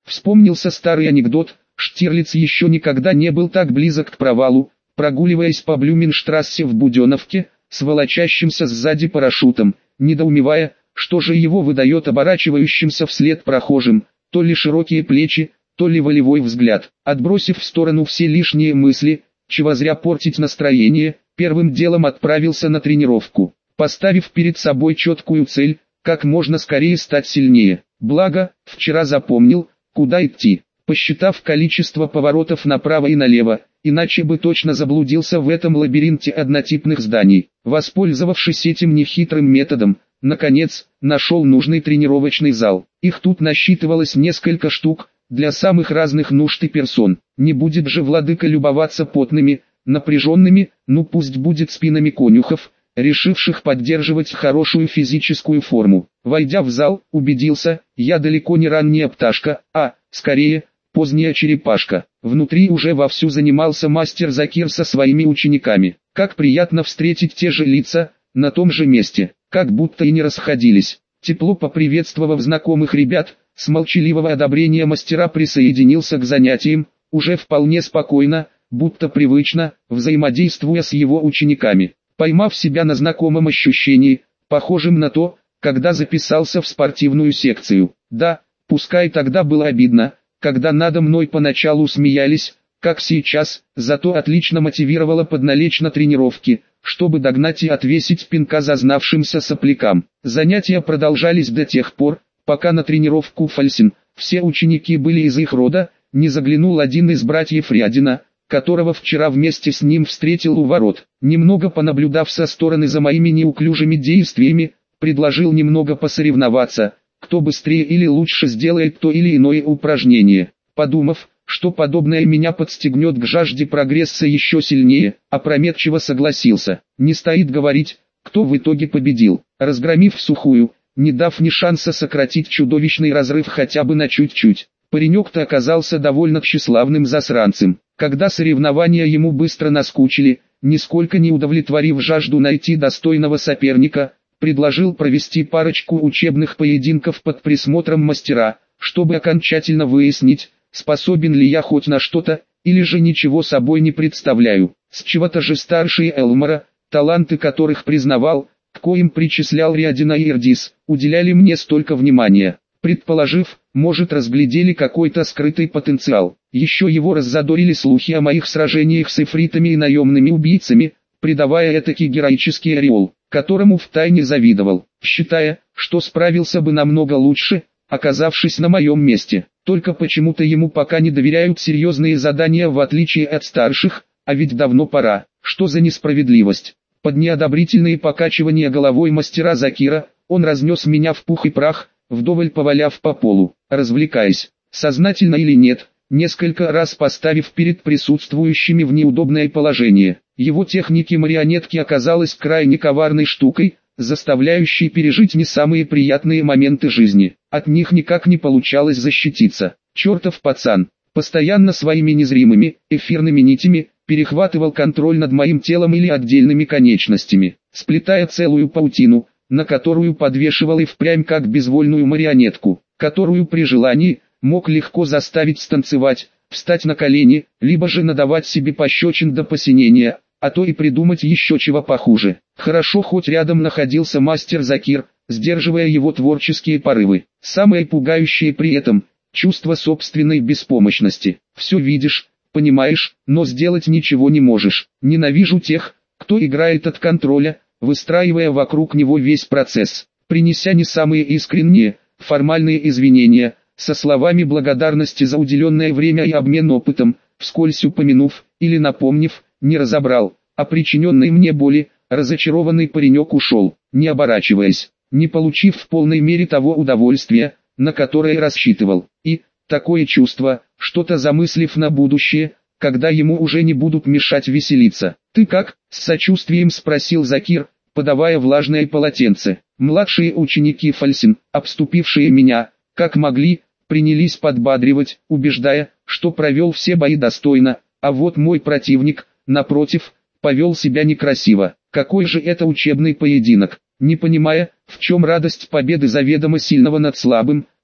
Вспомнился старый анекдот: Штирлиц еще никогда не был так близок к провалу, прогуливаясь по Блюменштрассе в Буденновке, с волочащимся сзади парашютом, недоумевая, что же его выдает оборачивающимся вслед прохожим, то ли широкие плечи, то ли волевой взгляд. Отбросив в сторону все лишние мысли, чего зря портить настроение, первым делом отправился на тренировку, поставив перед собой четкую цель, как можно скорее стать сильнее. Благо, вчера запомнил, куда идти, посчитав количество поворотов направо и налево, иначе бы точно заблудился в этом лабиринте однотипных зданий. Воспользовавшись этим нехитрым методом, наконец, нашел нужный тренировочный зал. Их тут насчитывалось несколько штук, для самых разных нужд и персон. Не будет же владыка любоваться потными, напряженными, ну пусть будет спинами конюхов, решивших поддерживать хорошую физическую форму. Войдя в зал, убедился, я далеко не ранняя пташка, а, скорее, поздняя черепашка. Внутри уже вовсю занимался мастер Закир со своими учениками. Как приятно встретить те же лица, на том же месте, как будто и не расходились. Тепло поприветствовав знакомых ребят, с молчаливого одобрения мастера присоединился к занятиям, уже вполне спокойно, будто привычно, взаимодействуя с его учениками. Поймав себя на знакомом ощущении, похожем на то, когда записался в спортивную секцию. Да, пускай тогда было обидно, когда надо мной поначалу смеялись, как сейчас, зато отлично мотивировало подналечь на тренировки, чтобы догнать и отвесить пинка зазнавшимся соплякам. Занятия продолжались до тех пор, пока на тренировку Фальсин, все ученики были из их рода, не заглянул один из братьев Рядина, которого вчера вместе с ним встретил у ворот. Немного понаблюдав со стороны за моими неуклюжими действиями, предложил немного посоревноваться, кто быстрее или лучше сделает то или иное упражнение. Подумав, что подобное меня подстегнет к жажде прогресса еще сильнее, опрометчиво согласился. Не стоит говорить, кто в итоге победил. Разгромив в сухую, не дав ни шанса сократить чудовищный разрыв хотя бы на чуть-чуть. Паренек-то оказался довольно тщеславным засранцем. Когда соревнования ему быстро наскучили, нисколько не удовлетворив жажду найти достойного соперника, предложил провести парочку учебных поединков под присмотром мастера, чтобы окончательно выяснить, способен ли я хоть на что-то, или же ничего собой не представляю. С чего-то же старшие Элмора, таланты которых признавал, к коим причислял Рядина и Ирдис, уделяли мне столько внимания. Предположив, может разглядели какой-то скрытый потенциал. Еще его раззадорили слухи о моих сражениях с эфритами и наемными убийцами, придавая этакий героический ореол, которому втайне завидовал, считая, что справился бы намного лучше, оказавшись на моем месте. Только почему-то ему пока не доверяют серьезные задания в отличие от старших, а ведь давно пора. Что за несправедливость? Под неодобрительные покачивания головой мастера Закира, он разнес меня в пух и прах, вдоволь поваляв по полу, развлекаясь, сознательно или нет, несколько раз поставив перед присутствующими в неудобное положение. Его техники марионетки оказалась крайне коварной штукой, заставляющей пережить не самые приятные моменты жизни. От них никак не получалось защититься. Чертов пацан, постоянно своими незримыми, эфирными нитями, перехватывал контроль над моим телом или отдельными конечностями, сплетая целую паутину, на которую подвешивал и впрямь как безвольную марионетку, которую при желании мог легко заставить станцевать, встать на колени, либо же надавать себе пощечин до посинения, а то и придумать еще чего похуже. Хорошо хоть рядом находился мастер Закир, сдерживая его творческие порывы. Самое пугающее при этом – чувство собственной беспомощности. Все видишь, понимаешь, но сделать ничего не можешь. Ненавижу тех, кто играет от контроля, выстраивая вокруг него весь процесс, принеся не самые искренние, формальные извинения, со словами благодарности за уделенное время и обмен опытом, вскользь упомянув, или напомнив, не разобрал, о причиненной мне боли, разочарованный паренек ушел, не оборачиваясь, не получив в полной мере того удовольствия, на которое рассчитывал, и, такое чувство, что-то замыслив на будущее, когда ему уже не будут мешать веселиться. «Ты как?» – с сочувствием спросил Закир, подавая влажное полотенце. Младшие ученики Фальсин, обступившие меня, как могли, принялись подбадривать, убеждая, что провел все бои достойно, а вот мой противник, напротив, повел себя некрасиво. Какой же это учебный поединок? Не понимая, в чем радость победы заведомо сильного над слабым,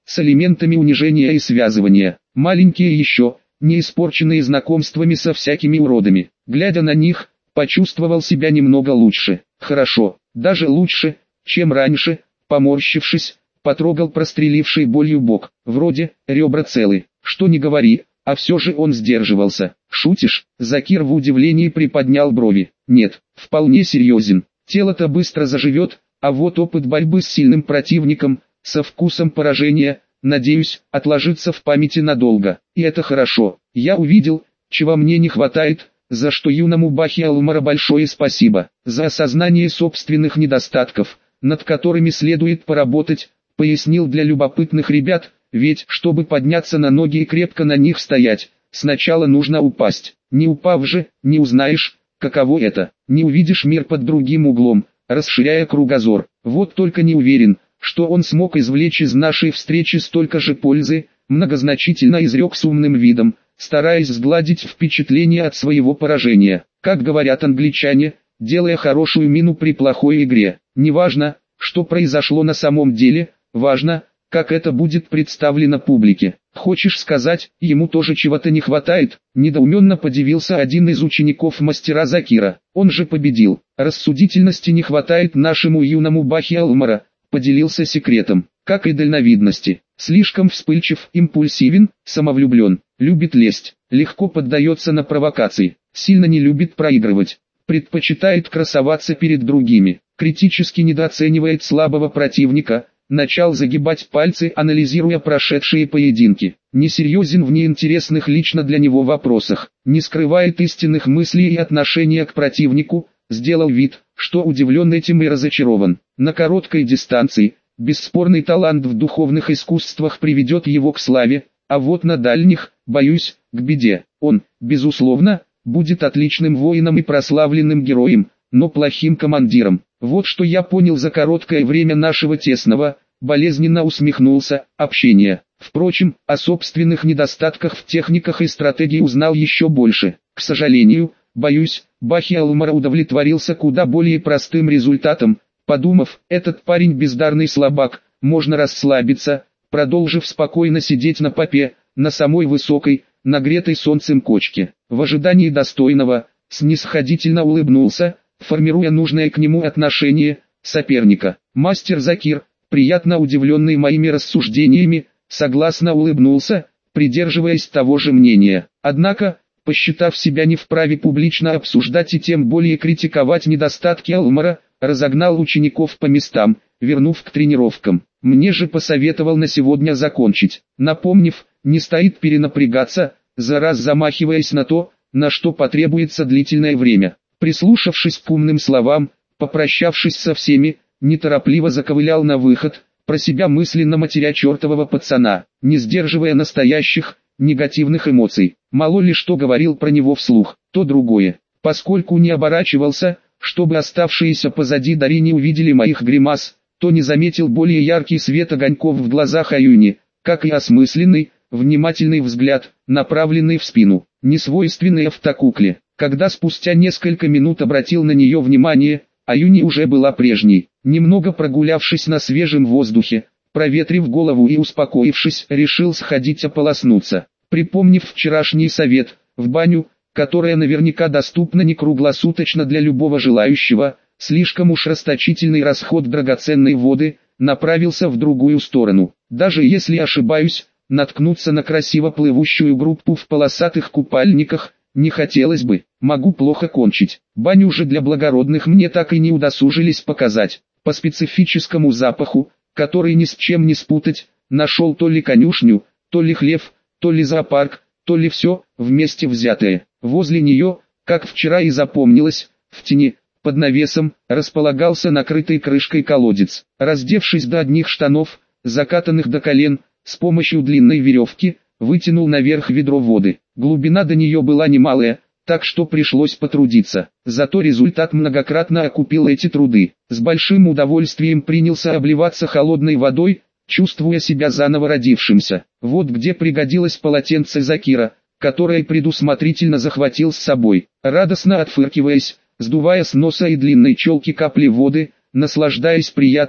с элементами унижения и связывания. Маленькие еще, не испорченные знакомствами со всякими уродами. Глядя на них, почувствовал себя немного лучше. Хорошо, даже лучше, чем раньше. Поморщившись, потрогал простреливший болью бок. Вроде, ребра целы. Что ни говори, а все же он сдерживался. «Шутишь?» Закир в удивлении приподнял брови. «Нет, вполне серьезен. Тело-то быстро заживет, а вот опыт борьбы с сильным противником, со вкусом поражения, надеюсь, отложится в памяти надолго. И это хорошо. Я увидел, чего мне не хватает, за что юному Бахи Алмара большое спасибо. За осознание собственных недостатков, над которыми следует поработать», пояснил для любопытных ребят, ведь, чтобы подняться на ноги и крепко на них стоять, сначала нужно упасть. Не упав же, не узнаешь, каково это, не увидишь мир под другим углом, расширяя кругозор. Вот только не уверен, что он смог извлечь из нашей встречи столько же пользы, многозначительно изрек с умным видом, стараясь сгладить впечатление от своего поражения. Как говорят англичане, делая хорошую мину при плохой игре. Неважно, что произошло на самом деле, важно, как это будет представлено публике. Хочешь сказать, ему тоже чего-то не хватает? Недоуменно подивился один из учеников мастера Закира. Он же победил. Рассудительности не хватает нашему юному Бахи Алмара, поделился секретом, как и дальновидности. Слишком вспыльчив, импульсивен, самовлюблен, любит лесть, легко поддается на провокации, сильно не любит проигрывать, предпочитает красоваться перед другими, критически недооценивает слабого противника. Начал загибать пальцы, анализируя прошедшие поединки. Несерьезен в неинтересных лично для него вопросах. Не скрывает истинных мыслей и отношения к противнику. Сделал вид, что удивлен этим и разочарован. На короткой дистанции, бесспорный талант в духовных искусствах приведет его к славе, а вот на дальних, боюсь, к беде. Он, безусловно, будет отличным воином и прославленным героем, но плохим командиром. Вот что я понял за короткое время нашего тесного, болезненно усмехнулся, общения. Впрочем, о собственных недостатках в техниках и стратегии узнал еще больше. К сожалению, боюсь, Бахи Алмара удовлетворился куда более простым результатом. Подумав, этот парень бездарный слабак, можно расслабиться, продолжив спокойно сидеть на попе, на самой высокой, нагретой солнцем кочке. В ожидании достойного, снисходительно улыбнулся, формируя нужное к нему отношение соперника. Мастер Закир, приятно удивленный моими рассуждениями, согласно улыбнулся, придерживаясь того же мнения. Однако, посчитав себя не вправе публично обсуждать и тем более критиковать недостатки Алмара, разогнал учеников по местам, вернув к тренировкам. Мне же посоветовал на сегодня закончить, напомнив, не стоит перенапрягаться, за раз замахиваясь на то, на что потребуется длительное время. Прислушавшись к умным словам, попрощавшись со всеми, неторопливо заковылял на выход, про себя мысленно матеря чертового пацана, не сдерживая настоящих, негативных эмоций. Мало ли что говорил про него вслух, то другое. Поскольку не оборачивался, чтобы оставшиеся позади Дари не увидели моих гримас, то не заметил более яркий свет огоньков в глазах Аюни, как и осмысленный, внимательный взгляд, направленный в спину, несвойственный автокукле. Когда спустя несколько минут обратил на нее внимание, Аюни уже была прежней. Немного прогулявшись на свежем воздухе, проветрив голову и успокоившись, решил сходить ополоснуться. Припомнив вчерашний совет, в баню, которая наверняка доступна не круглосуточно для любого желающего, слишком уж расточительный расход драгоценной воды, направился в другую сторону. Даже если ошибаюсь, наткнуться на красиво плывущую группу в полосатых купальниках, не хотелось бы, могу плохо кончить. Баню же для благородных мне так и не удосужились показать. По специфическому запаху, который ни с чем не спутать, нашел то ли конюшню, то ли хлев, то ли зоопарк, то ли все, вместе взятое. Возле нее, как вчера и запомнилось, в тени, под навесом, располагался накрытый крышкой колодец. Раздевшись до одних штанов, закатанных до колен, с помощью длинной веревки, вытянул наверх ведро воды. Глубина до нее была немалая, так что пришлось потрудиться. Зато результат многократно окупил эти труды. С большим удовольствием принялся обливаться холодной водой, чувствуя себя заново родившимся. Вот где пригодилось полотенце Закира, которое предусмотрительно захватил с собой. Радостно отфыркиваясь, сдувая с носа и длинной челки капли воды, наслаждаясь приятной,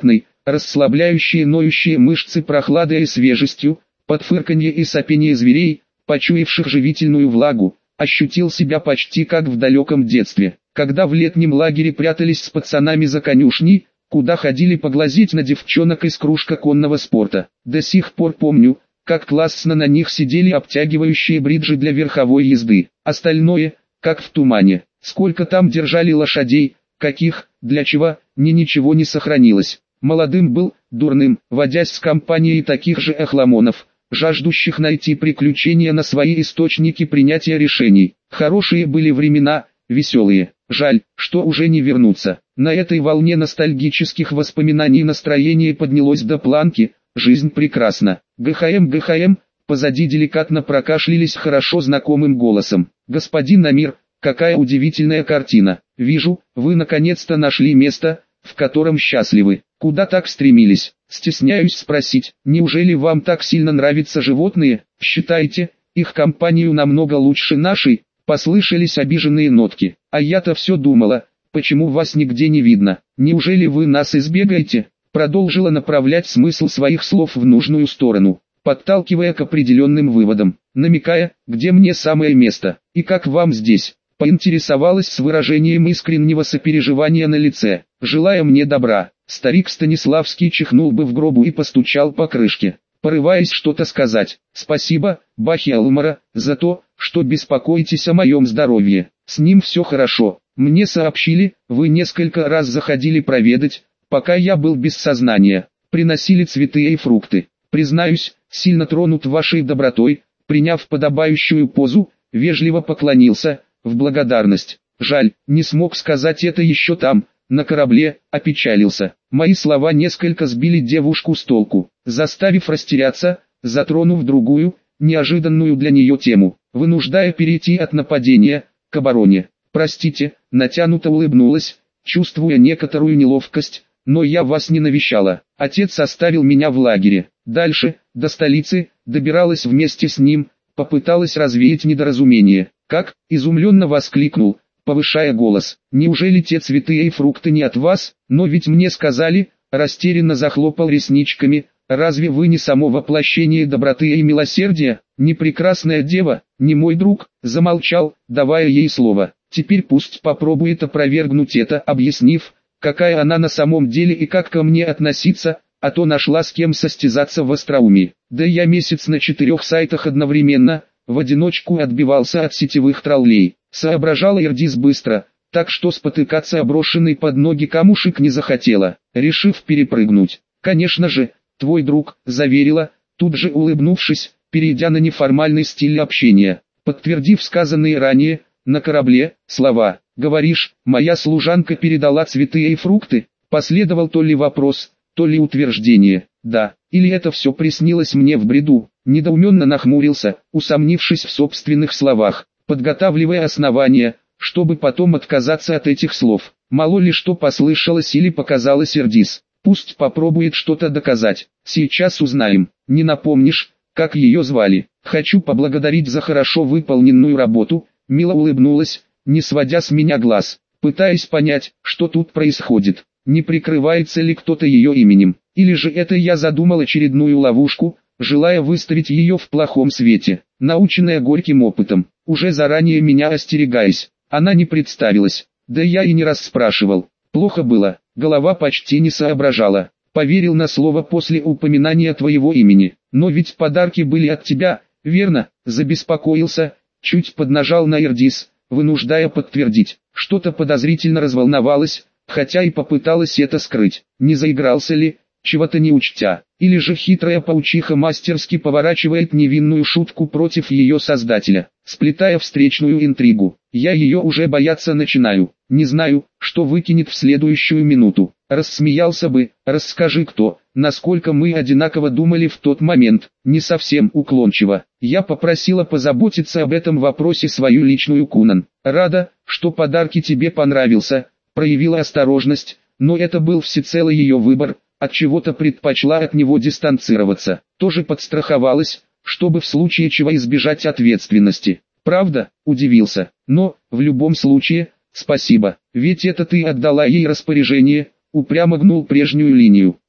расслабляющие ноющие мышцы прохладой и свежестью, под фырканье и сопение зверей, почуявших живительную влагу, ощутил себя почти как в далеком детстве, когда в летнем лагере прятались с пацанами за конюшней, куда ходили поглазеть на девчонок из кружка конного спорта. До сих пор помню, как классно на них сидели обтягивающие бриджи для верховой езды. Остальное, как в тумане. Сколько там держали лошадей, каких, для чего, ничего не сохранилось. Молодым был, дурным, водясь с компанией таких же охламонов, жаждущих найти приключения на свои источники принятия решений. Хорошие были времена, веселые. Жаль, что уже не вернуться. На этой волне ностальгических воспоминаний настроение поднялось до планки. Жизнь прекрасна. ГХМ, позади деликатно прокашлялись хорошо знакомым голосом. Господин Амир, какая удивительная картина. Вижу, вы наконец-то нашли место, в котором счастливы. Куда так стремились? Стесняюсь спросить, неужели вам так сильно нравятся животные? Считаете, их компанию намного лучше нашей? Послышались обиженные нотки. А я-то все думала, почему вас нигде не видно? Неужели вы нас избегаете? Продолжила направлять смысл своих слов в нужную сторону, подталкивая к определенным выводам, намекая, где мне самое место, и как вам здесь. Поинтересовалась с выражением искреннего сопереживания на лице, желая мне добра. Старик Станиславский чихнул бы в гробу и постучал по крышке, порываясь что-то сказать. Спасибо, Бахи Алмара, за то, что беспокоитесь о моем здоровье. С ним все хорошо. Мне сообщили, вы несколько раз заходили проведать, пока я был без сознания. Приносили цветы и фрукты. Признаюсь, сильно тронут вашей добротой. Приняв подобающую позу, вежливо поклонился, в благодарность. Жаль, не смог сказать это еще там, на корабле, опечалился. Мои слова несколько сбили девушку с толку, заставив растеряться, затронув другую, неожиданную для нее тему, вынуждая перейти от нападения к обороне. Простите, натянуто улыбнулась, чувствуя некоторую неловкость, но я вас не навещала. Отец оставил меня в лагере. Дальше, до столицы, добиралась вместе с ним, попыталась развеять недоразумение. Как? Изумленно воскликнул, повышая голос. Неужели те цветы и фрукты не от вас? Но ведь мне сказали, растерянно захлопал ресничками. Разве вы не само воплощение доброты и милосердия? Не прекрасная дева, не мой друг? Замолчал, давая ей слово. Теперь пусть попробует опровергнуть это, объяснив, какая она на самом деле и как ко мне относиться, а то нашла с кем состязаться в остроумии. Да я месяц на 4 сайтах одновременно, в одиночку отбивался от сетевых троллей. Соображала Ирдис быстро, так что спотыкаться оброшенный под ноги камушек не захотела, решив перепрыгнуть. Конечно же, твой друг, заверила, тут же улыбнувшись, перейдя на неформальный стиль общения, подтвердив сказанные ранее, на корабле, слова. Говоришь, моя служанка передала цветы и фрукты? Последовал то ли вопрос, то ли утверждение. Да, или это все приснилось мне в бреду? Недоуменно нахмурился, усомнившись в собственных словах, подготавливая основания, чтобы потом отказаться от этих слов. Мало ли что послышалось или показалось Ирдис. Пусть попробует что-то доказать. Сейчас узнаем. Не напомнишь, как ее звали? Хочу поблагодарить за хорошо выполненную работу. Мило улыбнулась, не сводя с меня глаз, пытаясь понять, что тут происходит. Не прикрывается ли кто-то ее именем, или же это я задумал очередную ловушку, желая выставить ее в плохом свете. Наученная горьким опытом, уже заранее меня остерегаясь, она не представилась, да я и не раз спрашивал. Плохо было, голова почти не соображала. Поверил на слово после упоминания твоего имени, но ведь подарки были от тебя, верно? Забеспокоился, чуть поднажал на Ирдис, вынуждая подтвердить. Что-то подозрительно разволновалась, хотя и попыталась это скрыть. Не заигрался ли, чего-то не учтя, или же хитрая паучиха мастерски поворачивает невинную шутку против ее создателя, сплетая встречную интригу. Я ее уже бояться начинаю, не знаю, что выкинет в следующую минуту. Рассмеялся бы, расскажи кто, насколько мы одинаково думали в тот момент, не совсем уклончиво. Я попросила позаботиться об этом вопросе свою личную Кунан. Рада, что подарки тебе понравился, проявила осторожность, но это был всецело ее выбор, от чего-то предпочла от него дистанцироваться. Тоже подстраховалась, чтобы в случае чего избежать ответственности. Правда, удивился, но, в любом случае, спасибо, ведь это ты отдала ей распоряжение, упрямо гнул прежнюю линию.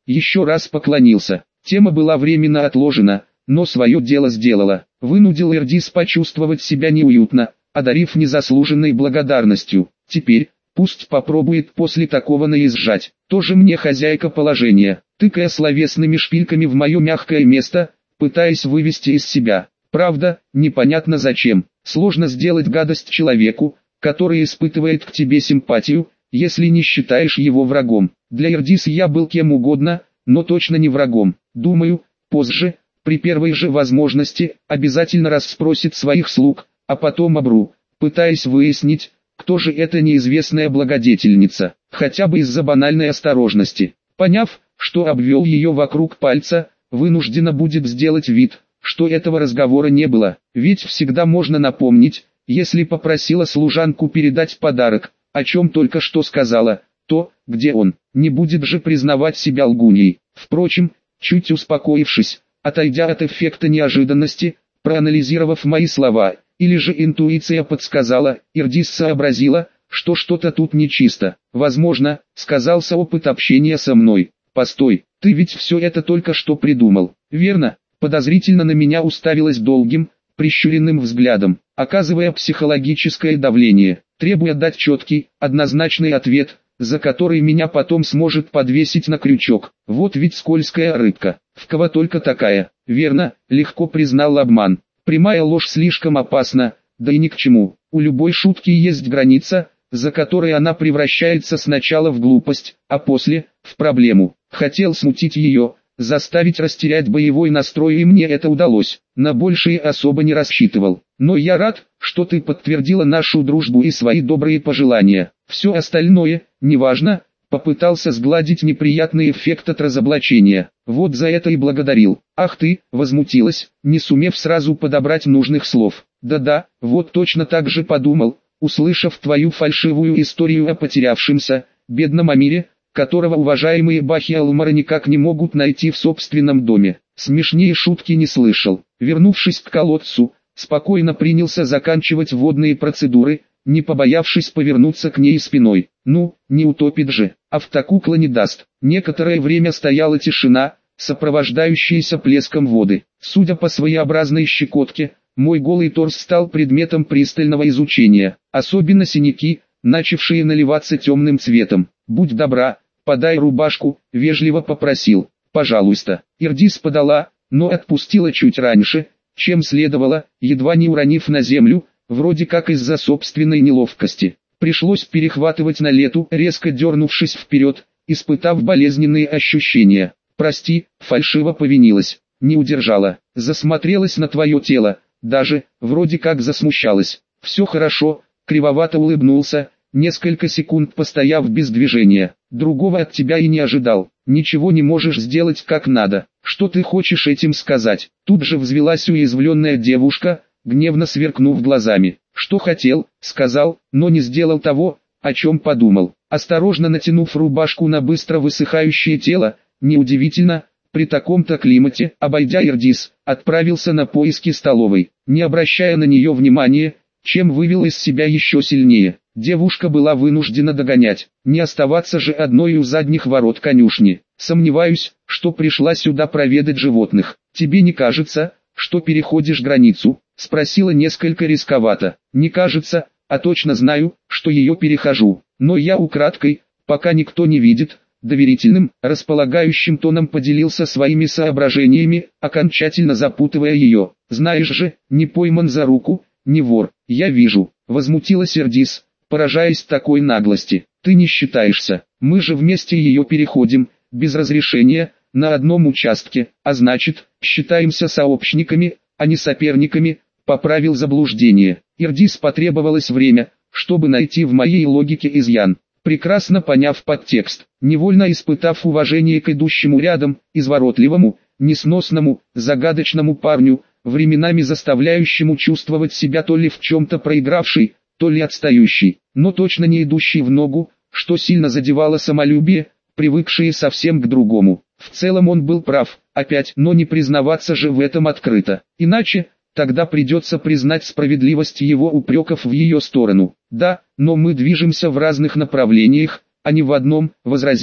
еще раз поклонился. Тема была временно отложена, но свое дело сделала. Вынудил Эрдис почувствовать себя неуютно, одарив незаслуженной благодарностью. Теперь, пусть попробует после такого наезжать. Тоже мне хозяйка положения, тыкая словесными шпильками в мое мягкое место, пытаясь вывести из себя. Правда, непонятно зачем. Сложно сделать гадость человеку, который испытывает к тебе симпатию, если не считаешь его врагом. Для Эрдис я был кем угодно, но точно не врагом. Думаю, позже, при первой же возможности, обязательно расспросит своих слуг, а потом обру, пытаясь выяснить, кто же эта неизвестная благодетельница, хотя бы из-за банальной осторожности. Поняв, что обвел ее вокруг пальца, вынуждена будет сделать вид, что этого разговора не было, ведь всегда можно напомнить, если попросила служанку передать подарок, о чем только что сказала, то, где он, не будет же признавать себя лгуньей. Впрочем, чуть успокоившись, отойдя от эффекта неожиданности, проанализировав мои слова, или же интуиция подсказала, Эрдис сообразила, что что-то тут нечисто. Возможно, сказался опыт общения со мной. Постой, ты ведь все это только что придумал, верно? Подозрительно на меня уставилась долгим, прищуренным взглядом, оказывая психологическое давление, требуя дать четкий, однозначный ответ, за который меня потом сможет подвесить на крючок. Вот ведь скользкая рыбка, в кого только такая. Верно, легко признал обман. Прямая ложь слишком опасна, да и ни к чему. У любой шутки есть граница, за которой она превращается сначала в глупость, а после – в проблему. Хотел смутить ее, заставить растерять боевой настрой, и мне это удалось. На большее особо не рассчитывал. Но я рад, что ты подтвердила нашу дружбу и свои добрые пожелания. Все остальное, неважно, попытался сгладить неприятный эффект от разоблачения. Вот за это и благодарил. Ах ты, возмутилась, не сумев сразу подобрать нужных слов. Да-да, вот точно так же подумал, услышав твою фальшивую историю о потерявшемся, бедном Амире, которого уважаемые Бахи Алмара никак не могут найти в собственном доме. Смешнее шутки не слышал. Вернувшись к колодцу, спокойно принялся заканчивать водные процедуры, не побоявшись повернуться к ней спиной. Ну, не утопит же, автокукла не даст. Некоторое время стояла тишина, сопровождающаяся плеском воды. Судя по своеобразной щекотке, мой голый торс стал предметом пристального изучения. Особенно синяки, начавшие наливаться темным цветом. «Будь добра, подай рубашку», — вежливо попросил. «Пожалуйста». Эрдис подала, но отпустила чуть раньше, чем следовало, едва не уронив на землю, вроде как из-за собственной неловкости. Пришлось перехватывать на лету, резко дернувшись вперед, испытав болезненные ощущения. «Прости», — фальшиво повинилась, не удержала, засмотрелась на твое тело, даже, вроде как засмущалась. «Все хорошо», — кривовато улыбнулся, несколько секунд постояв без движения. «Другого от тебя и не ожидал. Ничего не можешь сделать как надо. Что ты хочешь этим сказать?» Тут же взвилась уязвленная девушка, гневно сверкнув глазами. «Что хотел, сказал, но не сделал того, о чем подумал». Осторожно натянув рубашку на быстро высыхающее тело, неудивительно, при таком-то климате, обойдя Эрдис, отправился на поиски столовой, не обращая на нее внимания, чем вывел из себя еще сильнее. Девушка была вынуждена догонять, не оставаться же одной у задних ворот конюшни. «Сомневаюсь, что пришла сюда проведать животных. Тебе не кажется, что переходишь границу?» — спросила несколько рисковато. «Не кажется, а точно знаю, что ее перехожу. Но я украдкой, пока никто не видит», доверительным, располагающим тоном поделился своими соображениями, окончательно запутывая ее. «Знаешь же, не пойман за руку, не вор, я вижу», — возмутилась Эрдис, поражаясь такой наглости. «Ты не считаешься, мы же вместе ее переходим, без разрешения, на одном участке, а значит, считаемся сообщниками, а не соперниками», — поправил заблуждение. Эрдис потребовалось время, чтобы найти в моей логике изъян. Прекрасно поняв подтекст, невольно испытав уважение к идущему рядом, изворотливому, несносному, загадочному парню, временами заставляющему чувствовать себя то ли в чем-то проигравшей, то ли отстающей, но точно не идущей в ногу, что сильно задевало самолюбие, привыкшие совсем к другому. В целом он был прав, опять, но не признаваться же в этом открыто, иначе, тогда придется признать справедливость его упреков в ее сторону. «Да, но мы движемся в разных направлениях, а не в одном», — возразила.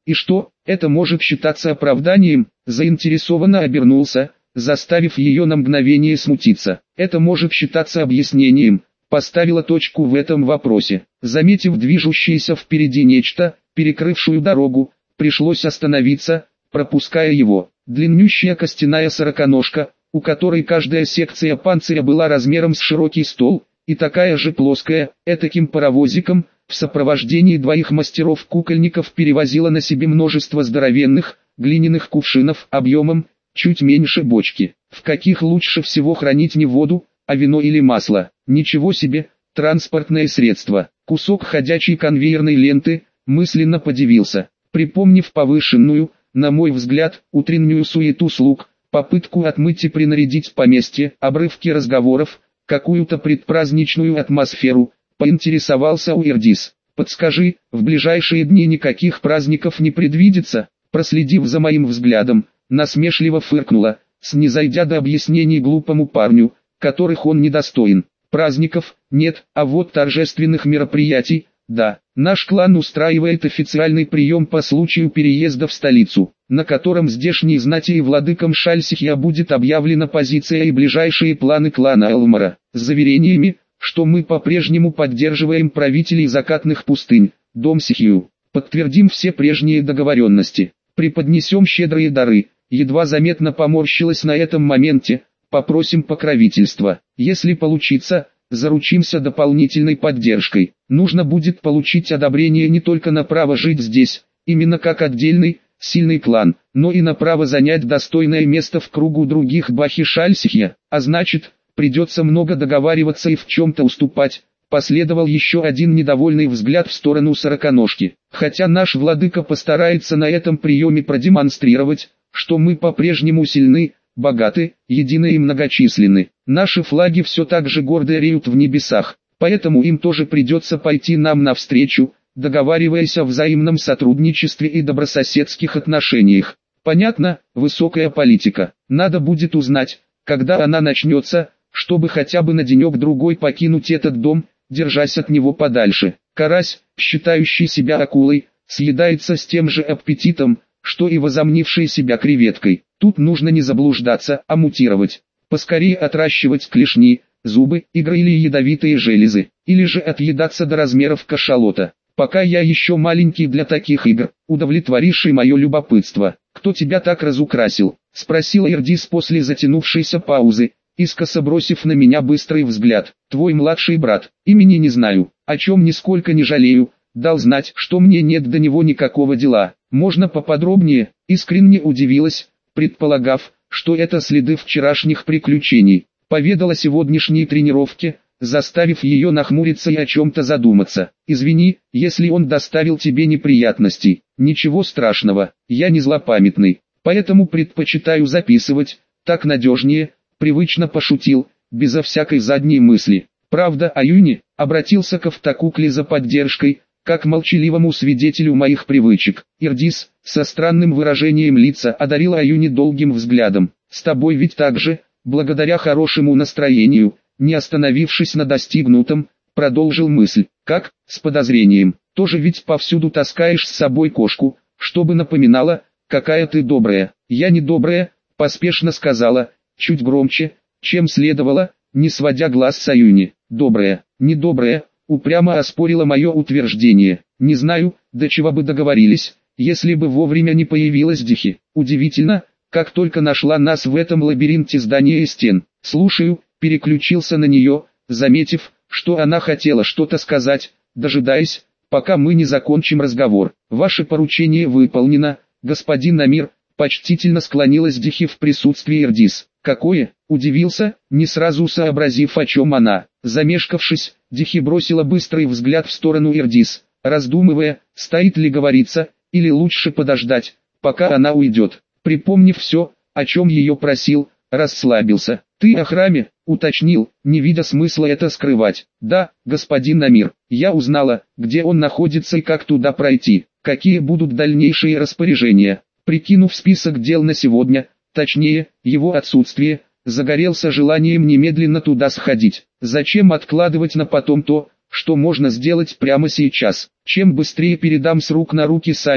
И что, это может считаться оправданием? Заинтересованно обернулся, заставив ее на мгновение смутиться. Это может считаться объяснением. Поставила точку в этом вопросе. Заметив движущееся впереди нечто, перекрывшую дорогу, пришлось остановиться, пропуская его. Длиннющая костяная сороконожка, у которой каждая секция панциря была размером с широкий стол, и такая же плоская, этаким паровозиком, в сопровождении двоих мастеров-кукольников перевозила на себе множество здоровенных, глиняных кувшинов объемом, чуть меньше бочки, в каких лучше всего хранить не воду, а вино или масло. Ничего себе, транспортное средство, кусок ходячей конвейерной ленты, мысленно подивился, припомнив повышенную, на мой взгляд, утреннюю суету слуг, попытку отмыть и принарядить поместье, обрывки разговоров, какую-то предпраздничную атмосферу, поинтересовался у Ирдис. «Подскажи, в ближайшие дни никаких праздников не предвидится?» Проследив за моим взглядом, насмешливо фыркнула, снизойдя до объяснений глупому парню, которых он недостоин. «Праздников нет, а вот торжественных мероприятий, да. Наш клан устраивает официальный прием по случаю переезда в столицу, на котором здешней знати и владыкам Шальсихья будет объявлена позиция и ближайшие планы клана Элмара, с заверениями, что мы по-прежнему поддерживаем правителей закатных пустынь, дом Сихью, подтвердим все прежние договоренности, преподнесем щедрые дары». Едва заметно поморщилась на этом моменте, попросим покровительства. Если получится, заручимся дополнительной поддержкой. Нужно будет получить одобрение не только на право жить здесь, именно как отдельный, сильный клан, но и на право занять достойное место в кругу других Бахи-Шальсихья, а значит, придется много договариваться и в чем-то уступать. Последовал еще один недовольный взгляд в сторону сороконожки. Хотя наш владыка постарается на этом приеме продемонстрировать, что мы по-прежнему сильны, богаты, едины и многочисленны. Наши флаги все так же гордо реют в небесах, поэтому им тоже придется пойти нам навстречу, договариваясь о взаимном сотрудничестве и добрососедских отношениях. Понятно, высокая политика. Надо будет узнать, когда она начнется, чтобы хотя бы на денек-другой покинуть этот дом, держась от него подальше. Карась, считающий себя акулой, съедается с тем же аппетитом, что и возомнивший себя креветкой. Тут нужно не заблуждаться, а мутировать. Поскорее отращивать клешни, зубы, игры или ядовитые железы, или же отъедаться до размеров кашалота. Пока я еще маленький для таких игр, удовлетворивший мое любопытство. «Кто тебя так разукрасил?» — спросила Ирдис после затянувшейся паузы, искоса бросив на меня быстрый взгляд. «Твой младший брат, имени не знаю, о чем нисколько не жалею, дал знать, что мне нет до него никакого дела. Можно поподробнее?» Искренне удивилась, предполагав, что это следы вчерашних приключений. Поведала сегодняшней тренировке, заставив ее нахмуриться и о чем-то задуматься. «Извини, если он доставил тебе неприятностей. Ничего страшного, я не злопамятный, поэтому предпочитаю записывать, так надежнее», привычно пошутил, безо всякой задней мысли. «Правда, Аюни?» — обратился к автокукле за поддержкой, как молчаливому свидетелю моих привычек. Ирдис, со странным выражением лица, одарила Аюни долгим взглядом. «С тобой ведь так же?» Благодаря хорошему настроению, не остановившись на достигнутом, продолжил мысль. «Как?» — с подозрением. «Тоже ведь повсюду таскаешь с собой кошку, чтобы напоминала, какая ты добрая». «Я не добрая», — поспешно сказала, чуть громче, чем следовало, не сводя глаз с Аюни. «Добрая, недобрая», — упрямо оспорила мое утверждение. «Не знаю, до чего бы договорились, если бы вовремя не появилась Дихи. Удивительно, как только нашла нас в этом лабиринте здания и стен». «Слушаю», — переключился на нее, заметив, что она хотела что-то сказать, дожидаясь, пока мы не закончим разговор. «Ваше поручение выполнено, господин Намир», — почтительно склонилась Дихи в присутствии Ирдис. «Какое?» — удивился, не сразу сообразив, о чем она. Замешкавшись, Дихи бросила быстрый взгляд в сторону Ирдис, раздумывая, стоит ли говориться, или лучше подождать, пока она уйдет. Припомнив все, о чем ее просил, расслабился. «Ты о храме?» — уточнил, не видя смысла это скрывать. «Да, господин Намир, я узнала, где он находится и как туда пройти, какие будут дальнейшие распоряжения». Прикинув список дел на сегодня, точнее, его отсутствие, загорелся желанием немедленно туда сходить. Зачем откладывать на потом то, что можно сделать прямо сейчас? Чем быстрее передам с рук на руки сами,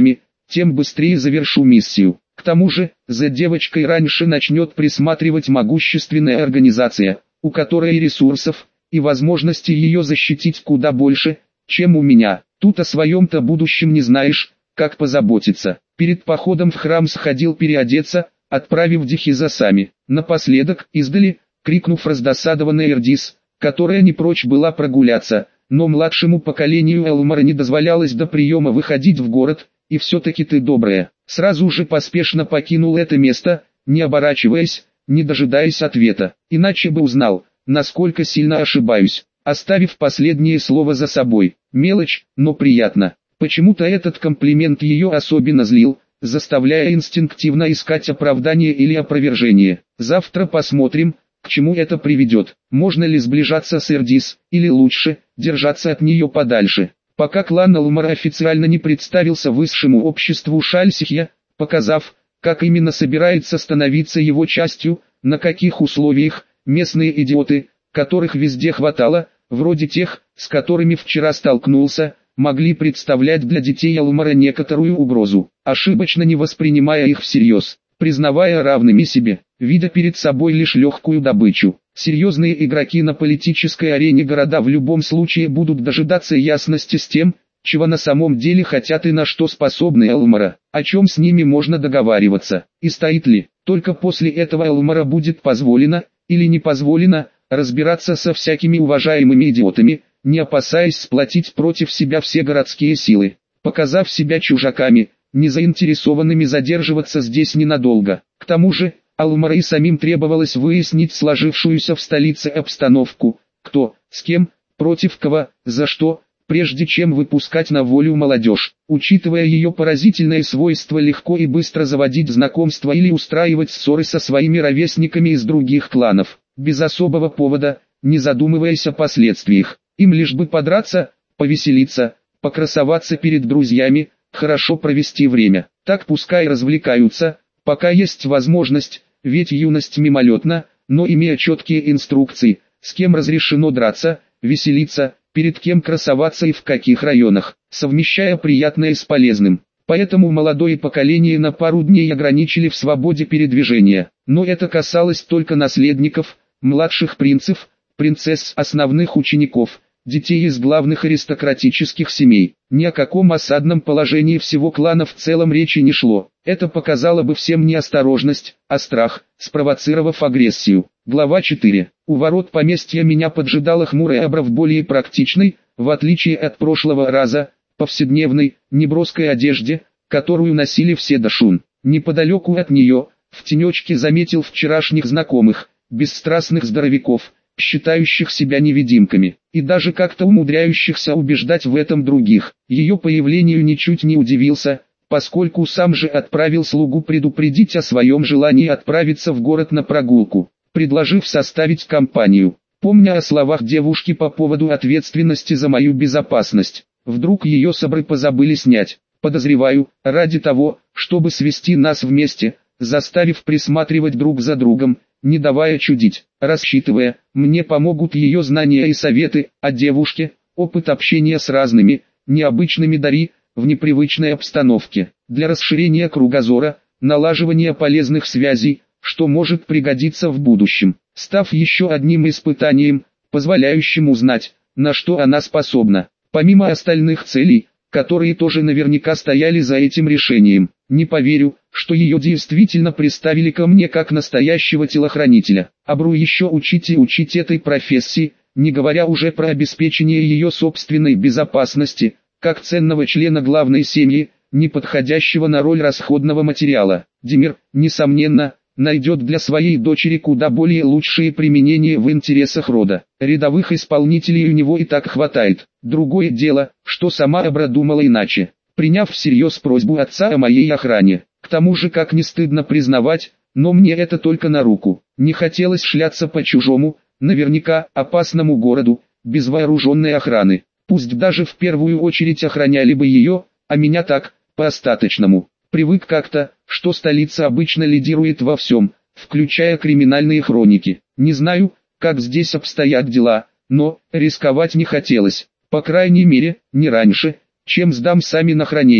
тем быстрее завершу миссию. К тому же, за девочкой раньше начнет присматривать могущественная организация, у которой и ресурсов, и возможности ее защитить куда больше, чем у меня. Тут о своем-то будущем не знаешь, как позаботиться. Перед походом в храм сходил переодеться, отправив Дихи за сами. Напоследок, издали, крикнув раздосадованный Эрдис, которая не прочь была прогуляться, но младшему поколению Элмара не дозволялось до приема выходить в город, и все-таки ты добрая. Сразу же поспешно покинул это место, не оборачиваясь, не дожидаясь ответа, иначе бы узнал, насколько сильно ошибаюсь, оставив последнее слово за собой. Мелочь, но приятно. Почему-то этот комплимент ее особенно злил, заставляя инстинктивно искать оправдание или опровержение. Завтра посмотрим, к чему это приведет. Можно ли сближаться с Эрдис, или лучше, держаться от нее подальше. Пока клан Элмара официально не представился высшему обществу Шальсихья, показав, как именно собирается становиться его частью, на каких условиях, местные идиоты, которых везде хватало, вроде тех, с которыми вчера столкнулся, могли представлять для детей Элмара некоторую угрозу, ошибочно не воспринимая их всерьез, признавая равными себе, видя перед собой лишь легкую добычу. Серьезные игроки на политической арене города в любом случае будут дожидаться ясности с тем, чего на самом деле хотят и на что способны Элмара, о чем с ними можно договариваться, и стоит ли. Только после этого Элмара будет позволено, или не позволено, разбираться со всякими уважаемыми идиотами, не опасаясь сплотить против себя все городские силы, показав себя чужаками, не заинтересованными задерживаться здесь ненадолго. К тому же, Элмару и самим требовалось выяснить сложившуюся в столице обстановку, кто, с кем, против кого, за что, прежде чем выпускать на волю молодежь, учитывая ее поразительное свойство легко и быстро заводить знакомства или устраивать ссоры со своими ровесниками из других кланов, без особого повода, не задумываясь о последствиях. Им лишь бы подраться, повеселиться, покрасоваться перед друзьями, хорошо провести время. Так пускай развлекаются, пока есть возможность, ведь юность мимолетна, но имея четкие инструкции, с кем разрешено драться, веселиться, перед кем красоваться и в каких районах, совмещая приятное с полезным. Поэтому молодое поколение на пару дней ограничили в свободе передвижения, но это касалось только наследников, младших принцев, принцесс, основных учеников, детей из главных аристократических семей. Ни о каком осадном положении всего клана в целом речи не шло. Это показало бы всем не осторожность, а страх, спровоцировав агрессию. Глава 4. У ворот поместья меня поджидала хмурая Абра в более практичной, в отличие от прошлого раза, повседневной, неброской одежде, которую носили все Дашун. Неподалеку от нее, в тенечке заметил вчерашних знакомых, бесстрастных здоровяков, считающих себя невидимками, и даже как-то умудряющихся убеждать в этом других. Ее появлению ничуть не удивился, поскольку сам же отправил слугу предупредить о своем желании отправиться в город на прогулку, предложив составить компанию. Помня о словах девушки по поводу ответственности за мою безопасность, вдруг ее с Абры позабыли снять. Подозреваю, ради того, чтобы свести нас вместе, заставив присматривать друг за другом, не давая чудить, рассчитывая, мне помогут ее знания и советы, а девушке, опыт общения с разными, необычными дари, в непривычной обстановке, для расширения кругозора, налаживания полезных связей, что может пригодиться в будущем, став еще одним испытанием, позволяющим узнать, на что она способна, помимо остальных целей, которые тоже наверняка стояли за этим решением. Не поверю, что ее действительно приставили ко мне как настоящего телохранителя. Абру еще учить и учить этой профессии, не говоря уже про обеспечение ее собственной безопасности, как ценного члена главной семьи, не подходящего на роль расходного материала. Демир, несомненно, найдет для своей дочери куда более лучшие применения в интересах рода. Рядовых исполнителей у него и так хватает. Другое дело, что сама Абра думала иначе, приняв всерьез просьбу отца о моей охране. К тому же, как не стыдно признавать, но мне это только на руку. Не хотелось шляться по чужому, наверняка опасному городу, без вооруженной охраны. Пусть даже в первую очередь охраняли бы ее, а меня так, по остаточному. Привык как-то, что столица обычно лидирует во всем, включая криминальные хроники. Не знаю, как здесь обстоят дела, но рисковать не хотелось. По крайней мере, не раньше, чем сдам сами на хранение.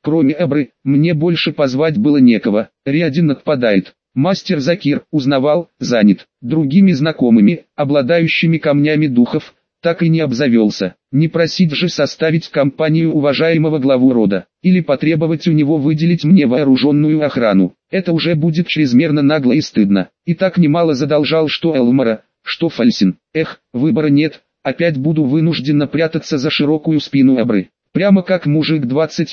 Кроме Абры, мне больше позвать было некого. Рядин отпадает. Мастер Закир узнавал, занят. Другими знакомыми, обладающими камнями духов, так и не обзавелся. Не просить же составить компанию уважаемого главу рода, или потребовать у него выделить мне вооруженную охрану. Это уже будет чрезмерно нагло и стыдно. И так немало задолжал что Элмара, что Фальсин. Эх, выбора нет, опять буду вынужденно прятаться за широкую спину Абры. Прямо как мужик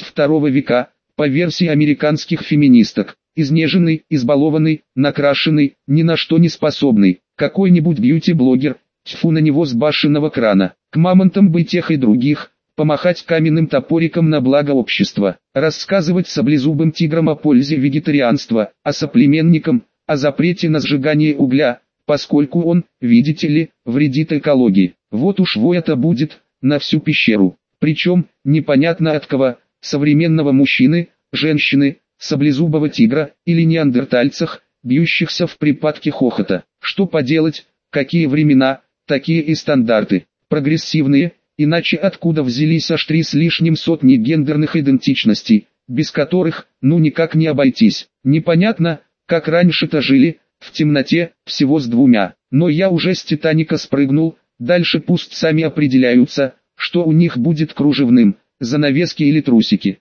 22 века, по версии американских феминисток. Изнеженный, избалованный, накрашенный, ни на что не способный. Какой-нибудь бьюти-блогер, тьфу на него с башенного крана. К мамонтам бы тех и других, помахать каменным топориком на благо общества. Рассказывать саблезубым тиграм о пользе вегетарианства, а соплеменникам, о запрете на сжигание угля, поскольку он, видите ли, вредит экологии. Вот уж вой это будет, на всю пещеру. Причем, непонятно от кого, современного мужчины, женщины, саблезубого тигра или неандертальцах, бьющихся в припадке хохота. Что поделать, какие времена, такие и стандарты. Прогрессивные, иначе откуда взялись аж 3 с лишним сотни гендерных идентичностей, без которых, ну никак не обойтись. Непонятно, как раньше-то жили, в темноте, всего с 2. Но я уже с Титаника спрыгнул, дальше пусть сами определяются, что у них будет кружевным, занавески или трусики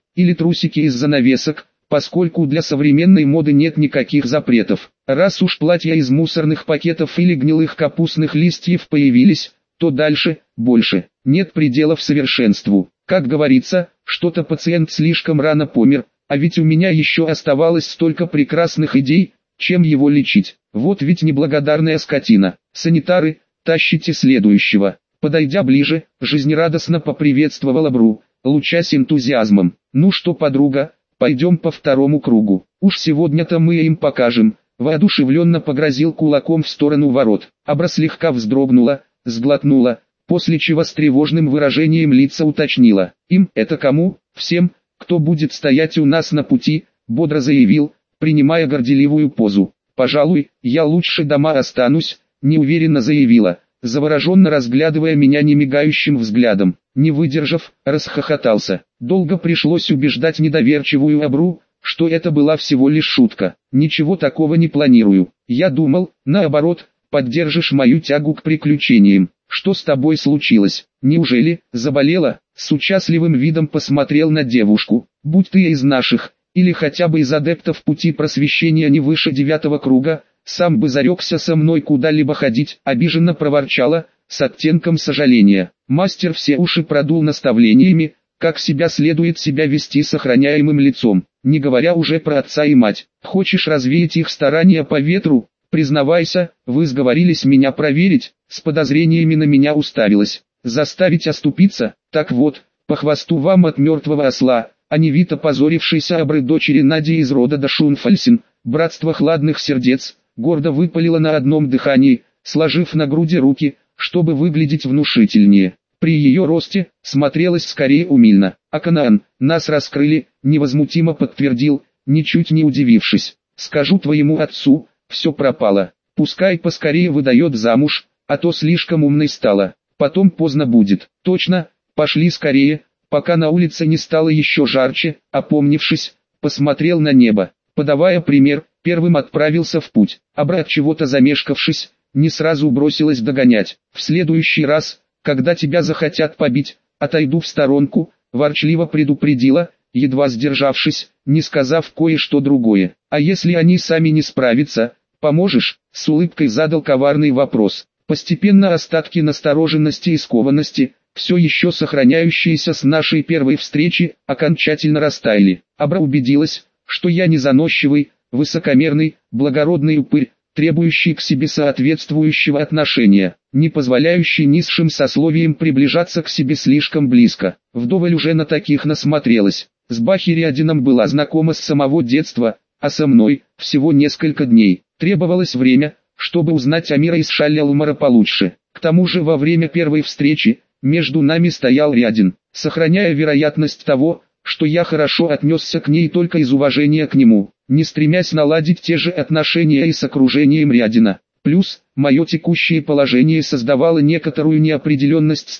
из занавесок, поскольку для современной моды нет никаких запретов. Раз уж платья из мусорных пакетов или гнилых капустных листьев появились, то дальше, больше. Нет пределов совершенству. Как говорится, что-то пациент слишком рано помер, а ведь у меня еще оставалось столько прекрасных идей, чем его лечить. Вот ведь неблагодарная скотина. Санитары, тащите следующего. Подойдя ближе, жизнерадостно поприветствовал Абру, лучась энтузиазмом. Ну что, подруга, пойдем по 2 кругу. Уж сегодня-то мы им покажем. Воодушевленно погрозил кулаком в сторону ворот. Абра слегка вздрогнула, сглотнула, после чего с тревожным выражением лица уточнила. Им, это кому? Всем, кто будет стоять у нас на пути, бодро заявил, принимая горделивую позу. Пожалуй, я лучше дома останусь, неуверенно заявила, завороженно разглядывая меня немигающим взглядом. Не выдержав, расхохотался. Долго пришлось убеждать недоверчивую Абру, что это была всего лишь шутка. Ничего такого не планирую. Я думал, наоборот, поддержишь мою тягу к приключениям. Что с тобой случилось? Неужели заболела? С участливым видом посмотрел на девушку. Будь ты из наших, или хотя бы из адептов пути просвещения не выше 9 круга, сам бы зарекся со мной куда-либо ходить, обиженно проворчала, с оттенком сожаления. Мастер все уши продул наставлениями, как следует себя вести с охраняемым лицом, не говоря уже про отца и мать. Хочешь развеять их старания по ветру? Признавайся, вы сговорились меня проверить, с подозрениями на меня уставилась. Заставить оступиться? Так вот, по хвосту вам от мертвого осла, а не вид опозорившейся Абры дочери Нади из рода Дашунфальсин, братство хладных сердец, гордо выпалила на одном дыхании, сложив на груди руки, чтобы выглядеть внушительнее. При ее росте, смотрелась скорее умильно. А Канаан, нас раскрыли, невозмутимо подтвердил, ничуть не удивившись. Скажу твоему отцу, все пропало. Пускай поскорее выдает замуж, а то слишком умной стала. Потом поздно будет. Точно, пошли скорее, пока на улице не стало еще жарче. Опомнившись, посмотрел на небо. Подавая пример, первым отправился в путь. Абра, чего-то замешкавшись, не сразу бросилась догонять. В следующий раз, когда тебя захотят побить, отойду в сторонку, ворчливо предупредила, едва сдержавшись, не сказав кое-что другое. А если они сами не справятся, поможешь? С улыбкой задал коварный вопрос. Постепенно остатки настороженности и скованности, все еще сохраняющиеся с нашей первой встречи, окончательно растаяли. Абра убедилась, что я не заносчивый, высокомерный, благородный упырь, требующий к себе соответствующего отношения, не позволяющий низшим сословиям приближаться к себе слишком близко. Вдоволь уже на таких насмотрелась. С Бахирядином была знакома с самого детства, а со мной всего несколько дней. Требовалось время, чтобы узнать Амира из Шаллялумара получше. К тому же во время первой встречи между нами стоял Рядин, сохраняя вероятность того, что я хорошо отнесся к ней только из уважения к нему, не стремясь наладить те же отношения и с окружением Рядина. Плюс, мое текущее положение создавало некоторую неопределенность с тем,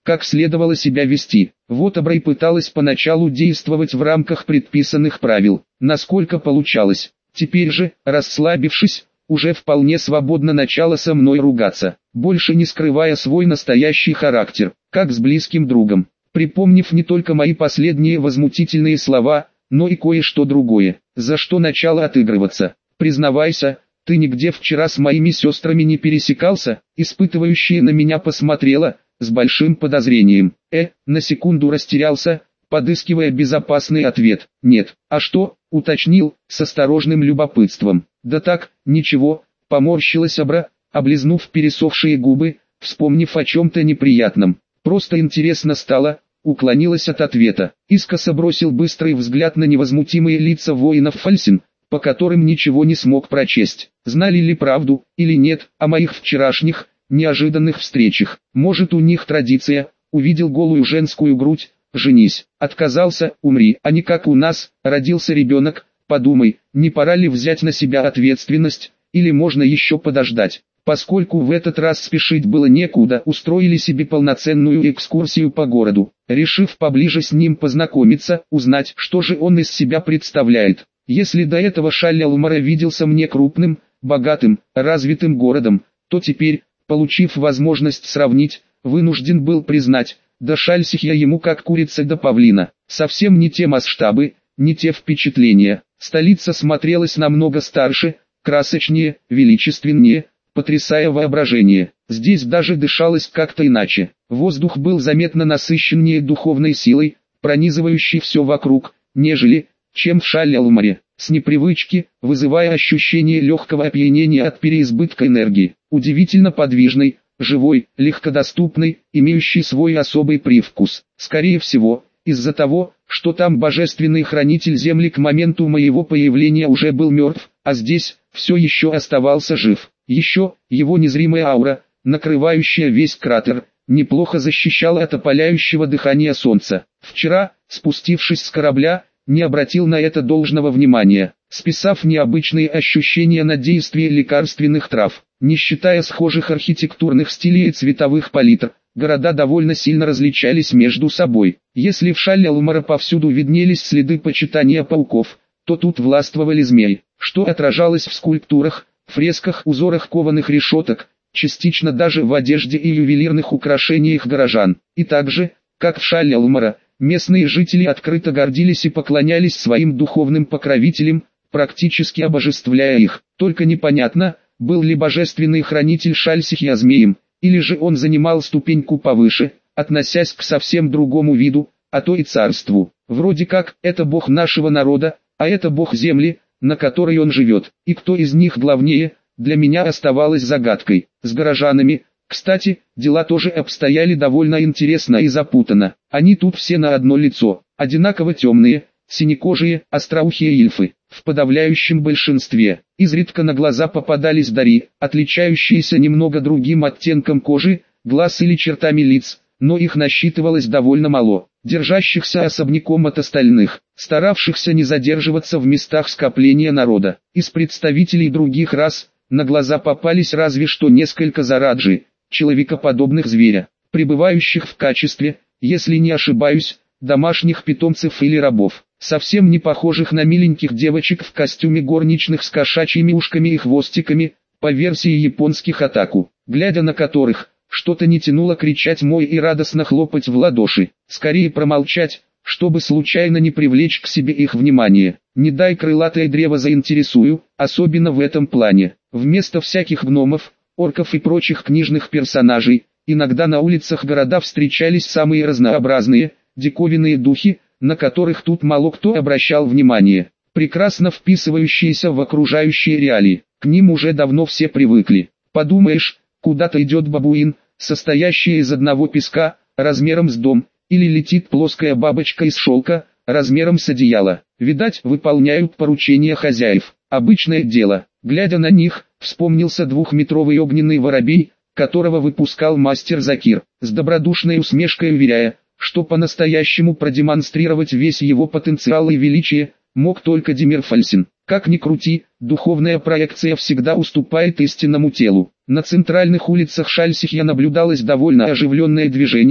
как следовало себя вести. Вот Абра и пыталась поначалу действовать в рамках предписанных правил, насколько получалось. Теперь же, расслабившись, уже вполне свободно начала со мной ругаться, больше не скрывая свой настоящий характер, как с близким другом. Припомнив не только мои последние возмутительные слова, но и кое-что другое, за что начала отыгрываться. «Признавайся, ты нигде вчера с моими сестрами не пересекался?» Испытывающая на меня посмотрела, с большим подозрением. На секунду растерялся, подыскивая безопасный ответ. «Нет». «А что?» — уточнил, с осторожным любопытством. «Да так, ничего», — поморщилась Абра, облизнув пересохшие губы, вспомнив о чем-то неприятном. «Просто интересно стало», — уклонилась от ответа. Искоса бросил быстрый взгляд на невозмутимые лица воинов Фальсин, по которым ничего не смог прочесть. Знали ли правду, или нет, о моих вчерашних, неожиданных встречах. Может, у них традиция, увидел голую женскую грудь, женись, отказался, умри, а не как у нас, родился ребенок, подумай, не пора ли взять на себя ответственность, или можно еще подождать. Поскольку в этот раз спешить было некуда, устроили себе полноценную экскурсию по городу, решив поближе с ним познакомиться, узнать, что же он из себя представляет. Если до этого Шаль-Алмара виделся мне крупным, богатым, развитым городом, то теперь, получив возможность сравнить, вынужден был признать, да Шаль-Сихья ему как курица до павлина. Совсем не те масштабы, не те впечатления. Столица смотрелась намного старше, красочнее, величественнее, потрясая воображение. Здесь даже дышалось как-то иначе. Воздух был заметно насыщеннее духовной силой, пронизывающей все вокруг, нежели, чем в Шаль-Алмаре. С непривычки, вызывая ощущение легкого опьянения от переизбытка энергии. Удивительно подвижный, живой, легкодоступный, имеющий свой особый привкус. Скорее всего, из-за того, что там божественный хранитель земли к моменту моего появления уже был мертв, а здесь, все еще оставался жив. Еще, его незримая аура, накрывающая весь кратер, неплохо защищала от опаляющего дыхания солнца. Вчера, спустившись с корабля, не обратил на это должного внимания, списав необычные ощущения на действие лекарственных трав. Не считая схожих архитектурных стилей и цветовых палитр, города довольно сильно различались между собой. Если в Шаль-Алмара повсюду виднелись следы почитания пауков, то тут властвовали змеи, что отражалось в скульптурах, фресках, узорах кованых решеток, частично даже в одежде и ювелирных украшениях горожан. И также, как в Шаль-Алмара, местные жители открыто гордились и поклонялись своим духовным покровителям, практически обожествляя их. Только непонятно, был ли божественный хранитель Шаль-Сихья змеем, или же он занимал ступеньку повыше, относясь к совсем другому виду, а то и царству. Вроде как, это бог нашего народа, а это бог земли, на которой он живет. И кто из них главнее, для меня оставалось загадкой. С горожанами, кстати, дела тоже обстояли довольно интересно и запутанно. Они тут все на одно лицо, одинаково темные, синекожие, остроухие эльфы, в подавляющем большинстве. Изредка на глаза попадались дари, отличающиеся немного другим оттенком кожи, глаз или чертами лиц, но их насчитывалось довольно мало, держащихся особняком от остальных, старавшихся не задерживаться в местах скопления народа. Из представителей других рас, на глаза попались разве что несколько зараджи, человекоподобных зверя, пребывающих в качестве, если не ошибаюсь, домашних питомцев или рабов, совсем не похожих на миленьких девочек в костюме горничных с кошачьими ушками и хвостиками, по версии японских атаку, глядя на которых, что-то не тянуло кричать «мой» и радостно хлопать в ладоши, скорее промолчать, чтобы случайно не привлечь к себе их внимание. Не дай крылатое древо заинтересую, особенно в этом плане. Вместо всяких гномов, орков и прочих книжных персонажей, иногда на улицах города встречались самые разнообразные, диковинные духи, на которых тут мало кто обращал внимание, прекрасно вписывающиеся в окружающие реалии. К ним уже давно все привыкли. Подумаешь, куда-то идет бабуин, состоящий из одного песка, размером с дом, или летит плоская бабочка из шелка, размером с одеяло. Видать, выполняют поручения хозяев. Обычное дело. Глядя на них, вспомнился двухметровый огненный воробей, которого выпускал мастер Закир, с добродушной усмешкой уверяя, что по-настоящему продемонстрировать весь его потенциал и величие, мог только Демир Фальсин. Как ни крути, духовная проекция всегда уступает истинному телу. На центральных улицах Шаль-Сихья наблюдалось довольно оживленное движение,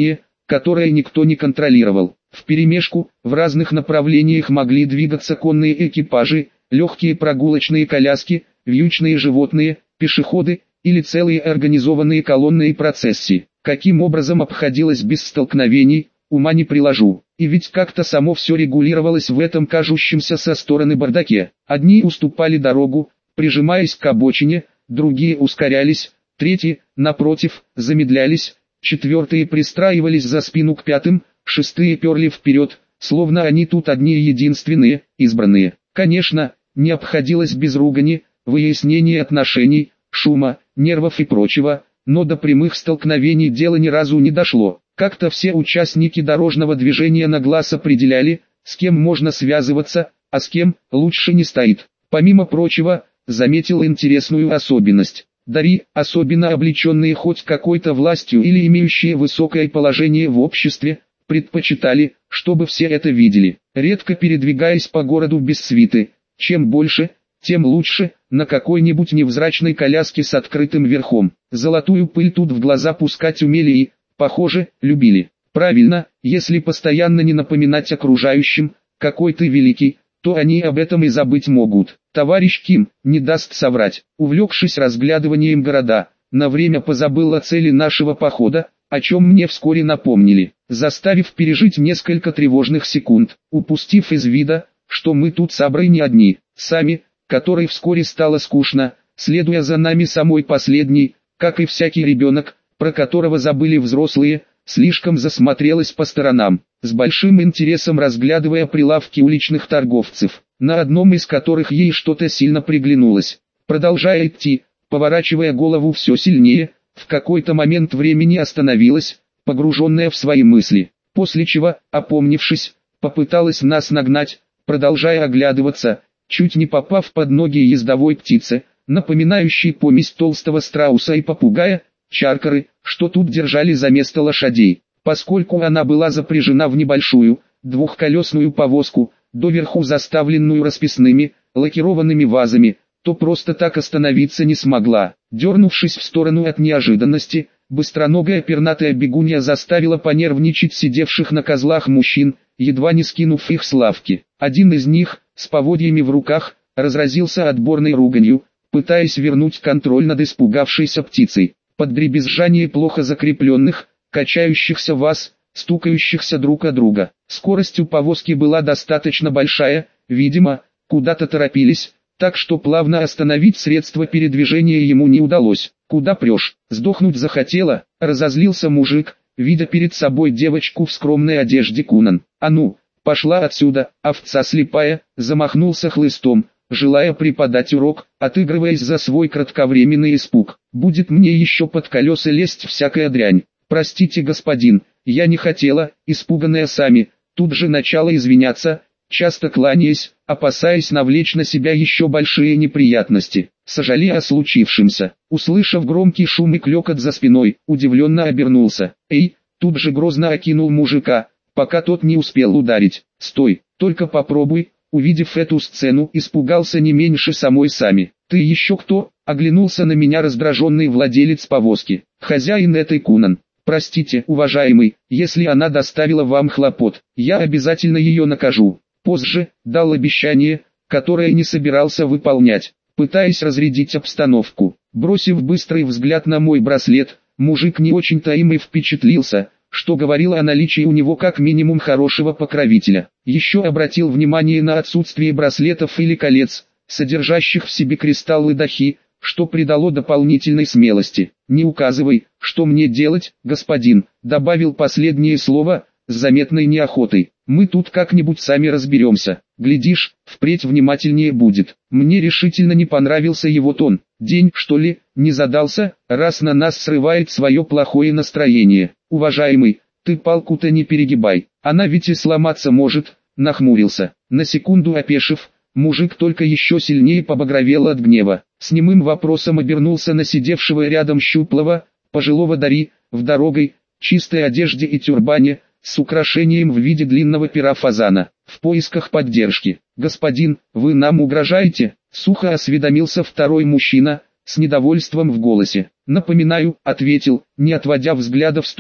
которое никто не контролировал. Вперемешку, в разных направлениях могли двигаться конные экипажи, легкие прогулочные коляски, вьючные животные, пешеходы или целые организованные колонны и процессии. Каким образом обходилось без столкновений, ума не приложу. И ведь как-то само все регулировалось в этом кажущемся со стороны бардаке. Одни уступали дорогу, прижимаясь к обочине, другие ускорялись, третьи, напротив, замедлялись, четвертые пристраивались за спину к пятым, шестые перли вперед, словно они тут одни и единственные, избранные. Конечно, не обходилось без ругани, выяснения отношений, шума, нервов и прочего, но до прямых столкновений дело ни разу не дошло. Как-то все участники дорожного движения на глаз определяли, с кем можно связываться, а с кем лучше не стоит. Помимо прочего, заметил интересную особенность. Дари, особенно облеченные хоть какой-то властью или имеющие высокое положение в обществе, предпочитали, чтобы все это видели, редко передвигаясь по городу без свиты. Чем больше, тем лучше, на какой-нибудь невзрачной коляске с открытым верхом. Золотую пыль тут в глаза пускать умели и, похоже, любили. Правильно, если постоянно не напоминать окружающим, какой ты великий, то они об этом и забыть могут. Товарищ Ким не даст соврать. Увлекшись разглядыванием города, на время позабыл о цели нашего похода, о чем мне вскоре напомнили, заставив пережить несколько тревожных секунд, упустив из вида, что мы тут с Аброй не одни, сами, которой вскоре стало скучно, следуя за нами самой последней, как и всякий ребенок, про которого забыли взрослые, слишком засмотрелась по сторонам, с большим интересом разглядывая прилавки уличных торговцев, на одном из которых ей что-то сильно приглянулось. Продолжая идти, поворачивая голову все сильнее, в какой-то момент времени остановилась, погруженная в свои мысли, после чего, опомнившись, попыталась нас нагнать, продолжая оглядываться, чуть не попав под ноги ездовой птицы, напоминающей помесь толстого страуса и попугая, чаркары, что тут держали за место лошадей. Поскольку она была запряжена в небольшую, двухколесную повозку, доверху заставленную расписными, лакированными вазами, то просто так остановиться не смогла. Дернувшись в сторону от неожиданности, быстроногая пернатая бегунья заставила понервничать сидевших на козлах мужчин, едва не скинув их с лавки. Один из них, с поводьями в руках, разразился отборной руганью, пытаясь вернуть контроль над испугавшейся птицей. Под дребезжание плохо закрепленных, качающихся ваз, стукающихся друг о друга. Скорость у повозки была достаточно большая, видимо, куда-то торопились, так что плавно остановить средство передвижения ему не удалось. «Куда прешь? Сдохнуть захотела?» — разозлился мужик, видя перед собой девочку в скромной одежде Кунан. «А ну, пошла отсюда!» Овца слепая, замахнулся хлыстом, желая преподать урок, отыгрываясь за свой кратковременный испуг. «Будет мне еще под колеса лезть всякая дрянь. Простите, господин, я не хотела», испуганная сами, тут же начала извиняться, часто кланяясь, опасаясь навлечь на себя еще большие неприятности. Сожалея о случившемся, услышав громкий шум и клёкот за спиной, удивленно обернулся. «Эй!» тут же грозно окинул мужика, пока тот не успел ударить. «Стой, только попробуй!» Увидев эту сцену, испугался не меньше самой сами. «Ты еще кто?» — оглянулся на меня раздраженный владелец повозки. «Хозяин этой Кунан. Простите, уважаемый, если она доставила вам хлопот, я обязательно ее накажу». Позже дал обещание, которое не собирался выполнять, пытаясь разрядить обстановку. Бросив быстрый взгляд на мой браслет, мужик не очень-то им и впечатлился, что говорило о наличии у него как минимум хорошего покровителя. Еще обратил внимание на отсутствие браслетов или колец, содержащих в себе кристаллы дахи, что придало дополнительной смелости. «Не указывай, что мне делать, господин», добавил последнее слово, с заметной неохотой. «Мы тут как-нибудь сами разберемся. Глядишь, впредь внимательнее будет». Мне решительно не понравился его тон. День, что ли, не задался, раз на нас срывает свое плохое настроение. «Уважаемый, ты палку-то не перегибай, она ведь и сломаться может», нахмурился. На секунду опешив, мужик только еще сильнее побагровел от гнева. С немым вопросом обернулся на сидевшего рядом щуплого, пожилого Дари, в дорогой, чистой одежде и тюрбане, с украшением в виде длинного пера фазана, в поисках поддержки. «Господин, вы нам угрожаете?» — сухо осведомился второй мужчина, с недовольством в голосе. «Напоминаю», — ответил, не отводя взгляда в сторону.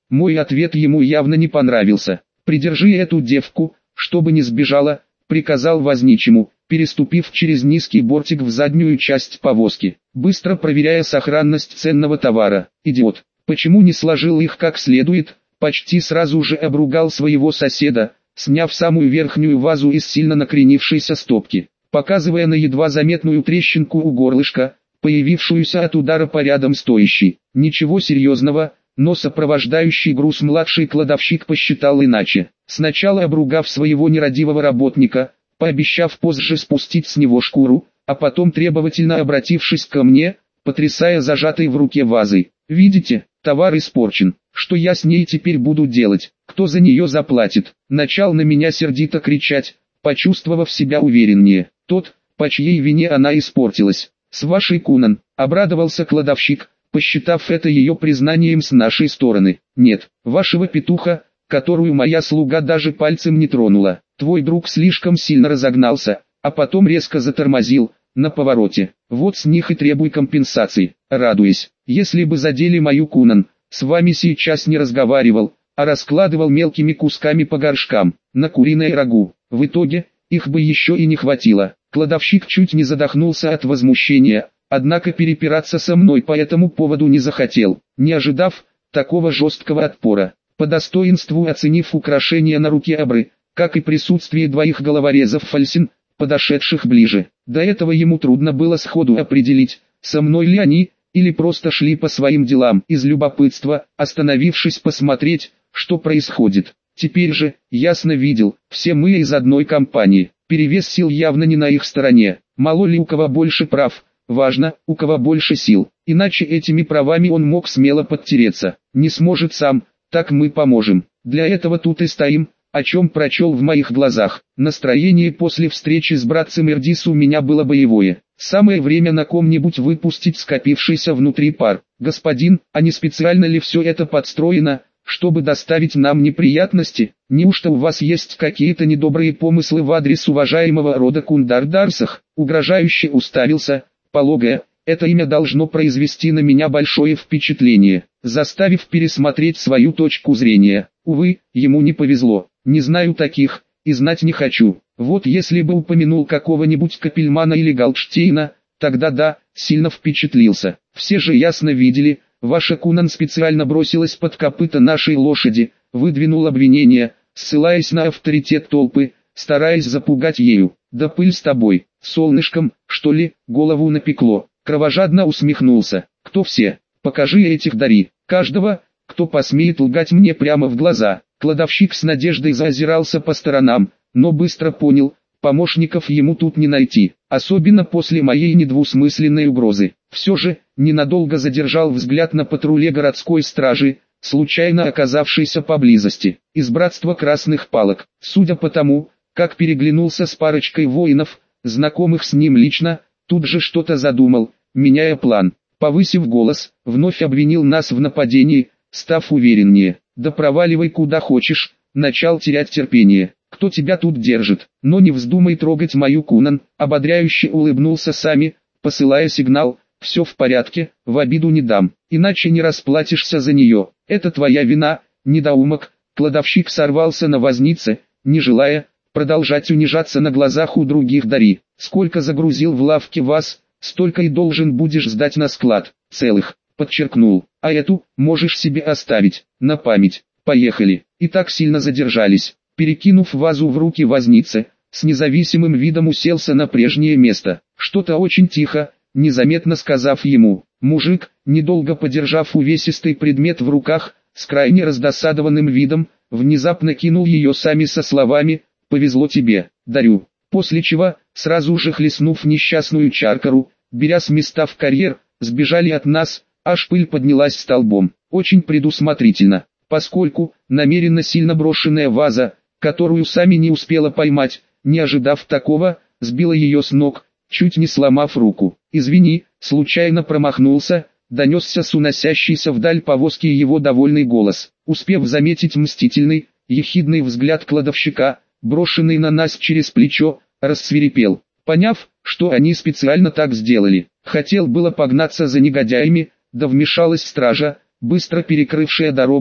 Мой ответ ему явно не понравился. «Придержи эту девку, чтобы не сбежала», — приказал возничему, переступив через низкий бортик в заднюю часть повозки, быстро проверяя сохранность ценного товара. «Идиот, почему не сложил их как следует?» Почти сразу же обругал своего соседа, сняв самую верхнюю вазу из сильно накренившейся стопки, показывая на едва заметную трещинку у горлышка, появившуюся от удара по рядом стоящей. Ничего серьезного, но сопровождающий груз младший кладовщик посчитал иначе. Сначала обругав своего нерадивого работника, пообещав позже спустить с него шкуру, а потом требовательно обратившись ко мне, потрясая зажатой в руке вазой. «Видите, товар испорчен. Что я с ней теперь буду делать? Кто за нее заплатит?» Начал на меня сердито кричать, почувствовав себя увереннее. «Тот, по чьей вине она испортилась. С вашей, Кунан», — обрадовался кладовщик, посчитав это ее признанием с нашей стороны. «Нет, вашего петуха, которую моя слуга даже пальцем не тронула. Твой друг слишком сильно разогнался, а потом резко затормозил на повороте. Вот с них и требуй компенсации». Радуясь, если бы задели мою Кунан, с вами сейчас не разговаривал, а раскладывал мелкими кусками по горшкам, на куриное рагу. В итоге, их бы еще и не хватило. Кладовщик чуть не задохнулся от возмущения, однако перепираться со мной по этому поводу не захотел, не ожидав такого жесткого отпора. По достоинству оценив украшения на руке Абры, как и присутствие двоих головорезов Фальсин, подошедших ближе. До этого ему трудно было сходу определить, со мной ли они, или просто шли по своим делам из любопытства, остановившись посмотреть, что происходит. Теперь же, ясно видел, все мы из одной компании. Перевес сил явно не на их стороне. Мало ли у кого больше прав, важно, у кого больше сил. Иначе этими правами он мог смело подтереться. Не сможет сам, так мы поможем. Для этого тут и стоим, о чем прочел в моих глазах. Настроение после встречи с братцем Эрдис у меня было боевое. Самое время на ком-нибудь выпустить скопившийся внутри пар. «Господин, а не специально ли все это подстроено, чтобы доставить нам неприятности? Неужто у вас есть какие-то недобрые помыслы в адрес уважаемого рода Кундар-Дарсах?» Угрожающе уставился, полагая, это имя должно произвести на меня большое впечатление, заставив пересмотреть свою точку зрения. Увы, ему не повезло. Не знаю таких, и знать не хочу. Вот если бы упомянул какого-нибудь Капельмана или Галдштейна, тогда да, сильно впечатлился. Все же ясно видели, ваша Кунан специально бросилась под копыта нашей лошади, выдвинул обвинение, ссылаясь на авторитет толпы, стараясь запугать ею. Да пыль с тобой, солнышком, что ли, голову напекло. Кровожадно усмехнулся. Кто все? Покажи этих дари. Каждого, кто посмеет лгать мне прямо в глаза. Кладовщик с надеждой заозирался по сторонам, но быстро понял, помощников ему тут не найти, особенно после моей недвусмысленной угрозы. Все же, ненадолго задержал взгляд на патруле городской стражи, случайно оказавшейся поблизости, из братства красных палок. Судя по тому, как переглянулся с парочкой воинов, знакомых с ним лично, тут же что-то задумал, меняя план. Повысив голос, вновь обвинил нас в нападении, став увереннее. «Да проваливай куда хочешь», начал терять терпение. «Кто тебя тут держит? Но не вздумай трогать мою Кунан», ободряюще улыбнулся Сами, посылая сигнал, «все в порядке, в обиду не дам, иначе не расплатишься за нее, это твоя вина, недоумок». Кладовщик сорвался на вознице, не желая продолжать унижаться на глазах у других дари. «Сколько загрузил в лавке вас, столько и должен будешь сдать на склад, целых», подчеркнул. «А эту, можешь себе оставить, на память. Поехали». И так сильно задержались. Перекинув вазу в руки возницы, с независимым видом уселся на прежнее место. Что-то очень тихо, незаметно сказав ему. Мужик, недолго подержав увесистый предмет в руках, с крайне раздосадованным видом, внезапно кинул ее Сами со словами «Повезло тебе, дарю». После чего, сразу же хлестнув несчастную чаркару, беря с места в карьер, сбежали от нас, аж пыль поднялась столбом. Очень предусмотрительно, поскольку, намеренно сильно брошенная ваза, которую Сами не успела поймать, не ожидав такого, сбила ее с ног, чуть не сломав руку. «Извини, случайно промахнулся», донесся с уносящейся вдаль повозки его довольный голос. Успев заметить мстительный, ехидный взгляд кладовщика, брошенный на нас через плечо, рассвирепел. Поняв, что они специально так сделали, хотел было погнаться за негодяями, да вмешалась стража, быстро перекрывшая дорогу,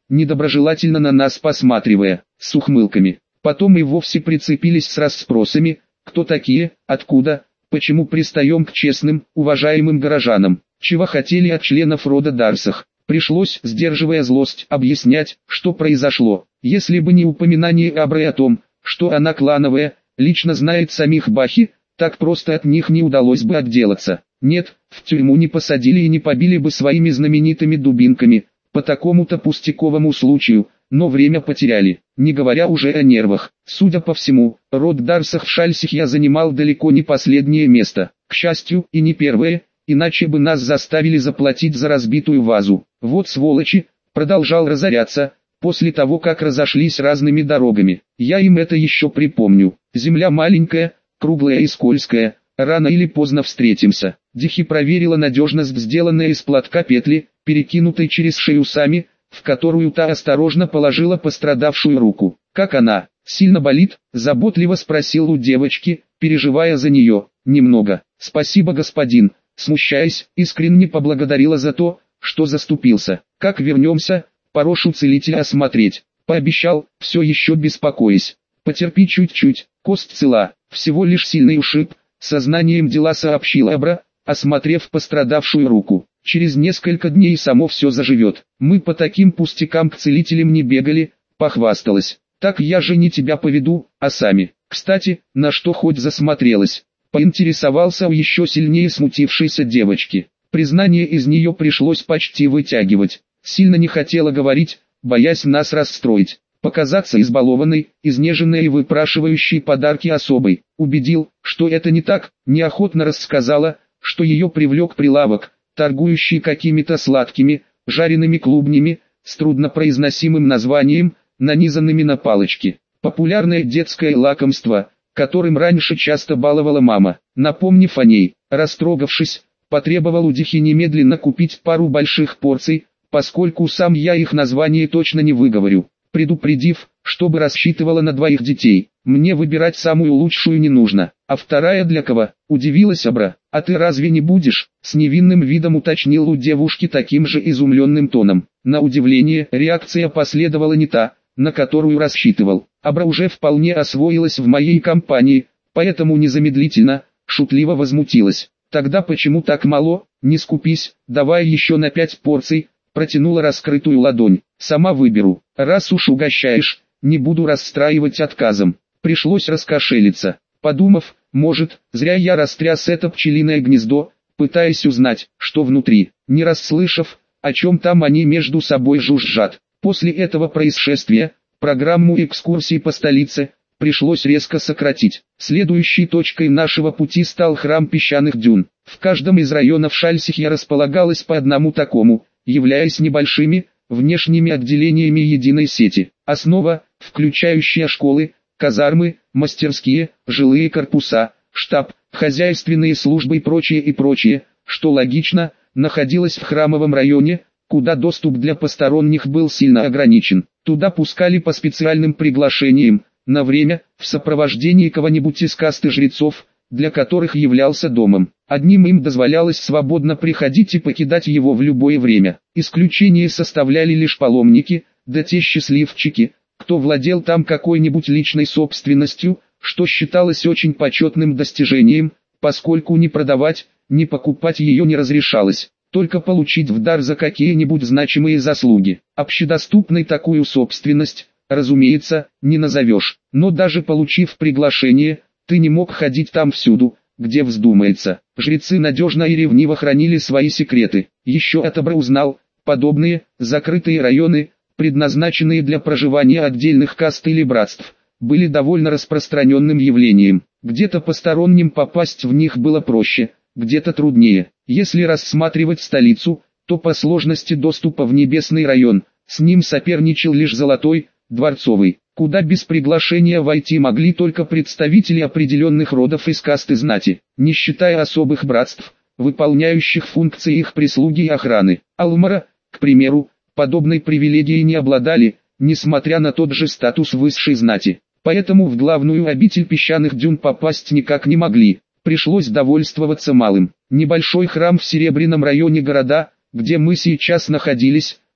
недоброжелательно на нас посматривая, с ухмылками. Потом и вовсе прицепились с расспросами, кто такие, откуда, почему пристаем к честным, уважаемым горожанам, чего хотели от членов рода Дарсах. Пришлось, сдерживая злость, объяснять, что произошло. Если бы не упоминание Абры о том, что она клановая, лично знает самих Бахи, так просто от них не удалось бы отделаться. Нет, в тюрьму не посадили и не побили бы своими знаменитыми дубинками, по такому-то пустяковому случаю, но время потеряли, не говоря уже о нервах. Судя по всему, род Дарсах в Шальсихе занимал далеко не последнее место, к счастью, и не первое, иначе бы нас заставили заплатить за разбитую вазу. Вот сволочи, продолжал разоряться, после того как разошлись разными дорогами. Я им это еще припомню. Земля маленькая, круглая и скользкая, рано или поздно встретимся. Дихи проверила надежность сделанной из платка петли, перекинутой через шею Сами, в которую та осторожно положила пострадавшую руку. «Как она? Сильно болит?» – заботливо спросил у девочки, переживая за нее. «Немного. Спасибо, господин», – смущаясь, искренне поблагодарила за то, что заступился. «Как вернемся, порошу целителя осмотреть», – пообещал, все еще беспокоясь. «Потерпи чуть-чуть, кость цела, всего лишь сильный ушиб», – сознанием дела сообщил Абра, осмотрев пострадавшую руку. «Через несколько дней само все заживет. Мы по таким пустякам к целителям не бегали», – похвасталась. «Так я же не тебя поведу, а сами. Кстати, на что хоть засмотрелась?» – поинтересовался у еще сильнее смутившейся девочки. Признание из нее пришлось почти вытягивать. Сильно не хотела говорить, боясь нас расстроить. Показаться избалованной, изнеженной и выпрашивающей подарки особой. Убедил, что это не так, неохотно рассказала, что ее привлек прилавок, торгующий какими-то сладкими, жареными клубнями, с труднопроизносимым названием, нанизанными на палочки. Популярное детское лакомство, которым раньше часто баловала мама. Напомнив о ней, растрогавшись, потребовал у Дихи немедленно купить пару больших порций, поскольку сам я их название точно не выговорю, предупредив, чтобы рассчитывала на 2 детей. Мне выбирать самую лучшую не нужно, а вторая для кого? Удивилась Абра. А ты разве не будешь? С невинным видом уточнил у девушки таким же изумленным тоном. На удивление, реакция последовала не та, на которую рассчитывал. Абра уже вполне освоилась в моей компании, поэтому незамедлительно, шутливо возмутилась. Тогда почему так мало? Не скупись, давай еще на 5 порций, протянула раскрытую ладонь. Сама выберу. Раз уж угощаешь, не буду расстраивать отказом. Пришлось раскошелиться. Подумав, может, зря я растряс это пчелиное гнездо, пытаясь узнать, что внутри, не расслышав, о чем там они между собой жужжат. После этого происшествия, программу экскурсий по столице, пришлось резко сократить. Следующей точкой нашего пути стал храм песчаных дюн. В каждом из районов Шальсихи располагалось по одному такому, являясь небольшими, внешними отделениями единой сети. Основа, включающая школы, казармы, мастерские, жилые корпуса, штаб, хозяйственные службы и прочее, что логично, находилась в храмовом районе, куда доступ для посторонних был сильно ограничен. Туда пускали по специальным приглашениям, на время, в сопровождении кого-нибудь из касты жрецов, для которых являлся домом. Одним им дозволялось свободно приходить и покидать его в любое время. Исключение составляли лишь паломники, да те счастливчики, кто владел там какой-нибудь личной собственностью, что считалось очень почетным достижением, поскольку ни продавать, ни покупать ее не разрешалось, только получить в дар за какие-нибудь значимые заслуги. Общедоступной такую собственность, разумеется, не назовешь, но даже получив приглашение, ты не мог ходить там всюду, где вздумается. Жрецы надежно и ревниво хранили свои секреты. Еще от Абра узнал, подобные, закрытые районы, предназначенные для проживания отдельных каст или братств, были довольно распространенным явлением. Где-то посторонним попасть в них было проще, где-то труднее. Если рассматривать столицу, то по сложности доступа в небесный район, с ним соперничал лишь Золотой, Дворцовый, куда без приглашения войти могли только представители определенных родов из касты знати, не считая особых братств, выполняющих функции их прислуги и охраны. Алмара, к примеру, подобной привилегией не обладали, несмотря на тот же статус высшей знати. Поэтому в главную обитель песчаных дюн попасть никак не могли. Пришлось довольствоваться малым. Небольшой храм в Серебряном районе города, где мы сейчас находились,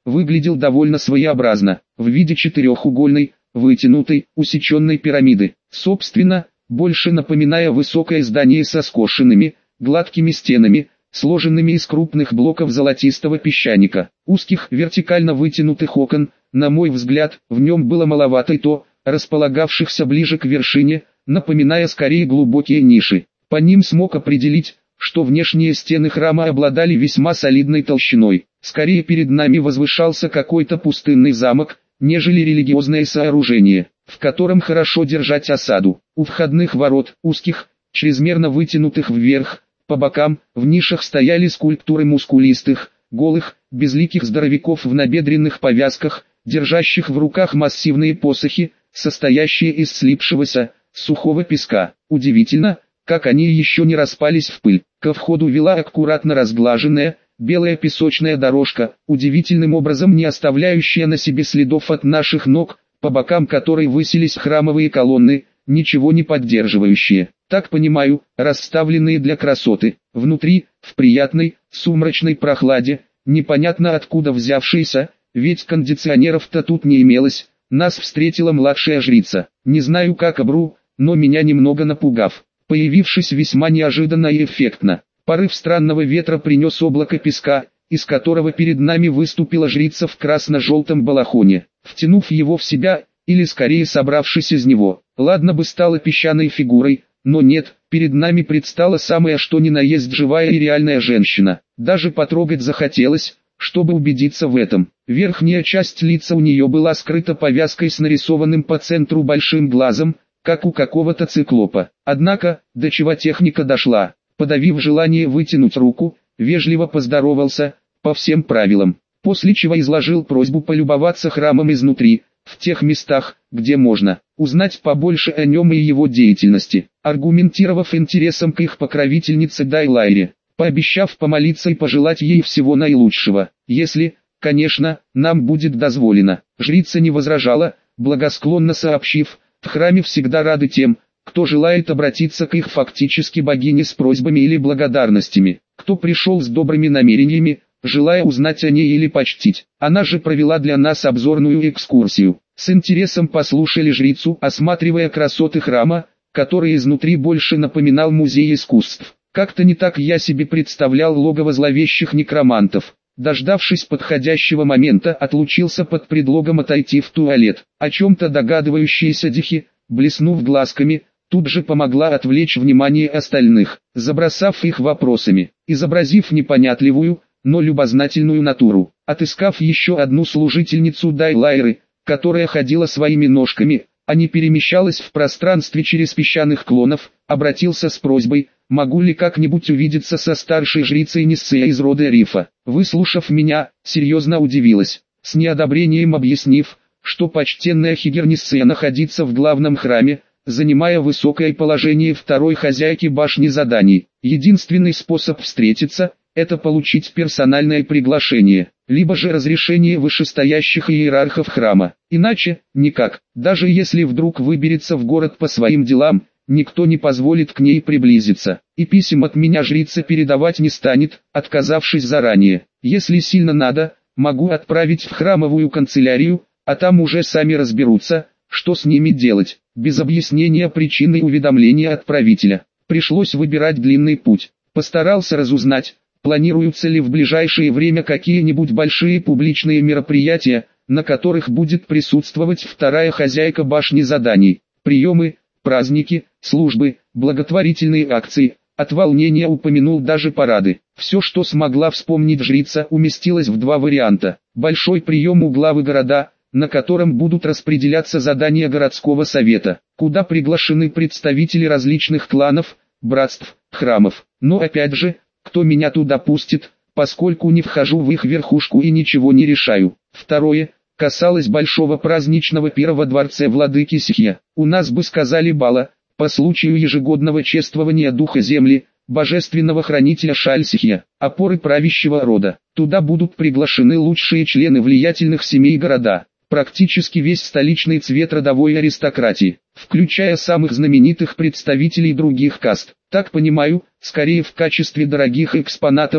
выглядел довольно своеобразно, в виде четырехугольной, вытянутой, усеченной пирамиды, собственно, больше напоминая высокое здание со скошенными, гладкими стенами, сложенными из крупных блоков золотистого песчаника, узких вертикально вытянутых окон. На мой взгляд, в нем было маловато и то, располагавшихся ближе к вершине, напоминая скорее глубокие ниши. По ним смог определить, что внешние стены храма обладали весьма солидной толщиной. Скорее перед нами возвышался какой-то пустынный замок, нежели религиозное сооружение, в котором хорошо держать осаду. У входных ворот, узких, чрезмерно вытянутых вверх, по бокам, в нишах стояли скульптуры мускулистых, голых, безликих здоровяков в набедренных повязках, держащих в руках массивные посохи, состоящие из слипшегося, сухого песка. Удивительно, как они еще не распались в пыль. Ко входу вела аккуратно разглаженная, белая песочная дорожка, удивительным образом не оставляющая на себе следов от наших ног, по бокам которой высились храмовые колонны, ничего не поддерживающие. Так понимаю, расставленные для красоты. Внутри, в приятной, сумрачной прохладе, непонятно откуда взявшейся, ведь кондиционеров-то тут не имелось, нас встретила младшая жрица. Не знаю как Абру, но меня немного напугав, появившись весьма неожиданно и эффектно. Порыв странного ветра принес облако песка, из которого перед нами выступила жрица в красно-желтом балахоне. Втянув его в себя, или скорее собравшись из него, ладно бы стала песчаной фигурой, но нет, перед нами предстала самая что ни на есть живая и реальная женщина. Даже потрогать захотелось, чтобы убедиться в этом. Верхняя часть лица у нее была скрыта повязкой с нарисованным по центру большим глазом, как у какого-то циклопа. Однако, до чего техника дошла, подавив желание вытянуть руку, вежливо поздоровался, по всем правилам, после чего изложил просьбу полюбоваться храмом изнутри, в тех местах, где можно, узнать побольше о нем и его деятельности, аргументировав интересом к их покровительнице Дайлайре, пообещав помолиться и пожелать ей всего наилучшего, если, конечно, нам будет дозволено. Жрица не возражала, благосклонно сообщив, в храме всегда рады тем, кто желает обратиться к их фактически богине с просьбами или благодарностями, кто пришел с добрыми намерениями, желая узнать о ней или почтить. Она же провела для нас обзорную экскурсию. С интересом послушали жрицу, осматривая красоты храма, который изнутри больше напоминал музей искусств. Как-то не так я себе представлял логово зловещих некромантов. Дождавшись подходящего момента, отлучился под предлогом отойти в туалет. О чем-то догадывающаяся Дихи, блеснув глазками, тут же помогла отвлечь внимание остальных, забросав их вопросами, изобразив непонятливую, но любознательную натуру. Отыскав еще одну служительницу Дайлайры, которая ходила своими ножками, а не перемещалась в пространстве через песчаных клонов, обратился с просьбой, могу ли как-нибудь увидеться со старшей жрицей Ниссея из рода Рифа. Выслушав меня, серьезно удивилась, с неодобрением объяснив, что почтенная Хигер Ниссея находится в главном храме, занимая высокое положение второй хозяйки башни заданий. Единственный способ встретиться – это получить персональное приглашение, либо же разрешение вышестоящих иерархов храма. Иначе, никак. Даже если вдруг выберется в город по своим делам, никто не позволит к ней приблизиться. И писем от меня жрица передавать не станет, отказавшись заранее. Если сильно надо, могу отправить в храмовую канцелярию, а там уже сами разберутся, что с ними делать. Без объяснения причины уведомления отправителя. Пришлось выбирать длинный путь. Постарался разузнать, планируются ли в ближайшее время какие-нибудь большие публичные мероприятия, на которых будет присутствовать вторая хозяйка башни заданий. Приемы, праздники, службы, благотворительные акции. От волнения упомянул даже парады. Все, что смогла вспомнить жрица, уместилось в два варианта. Большой прием у главы города, на котором будут распределяться задания городского совета, куда приглашены представители различных кланов, братств, храмов. Но опять же, кто меня туда пустит, поскольку не вхожу в их верхушку и ничего не решаю. Второе, касалось большого праздничного пира во дворце владыки Сихья. У нас бы сказали бала, по случаю ежегодного чествования духа земли, божественного хранителя Шаль-Сихья, опоры правящего рода. Туда будут приглашены лучшие члены влиятельных семей города, практически весь столичный цвет родовой аристократии, включая самых знаменитых представителей других каст. Так понимаю, скорее в качестве дорогих экспонатов,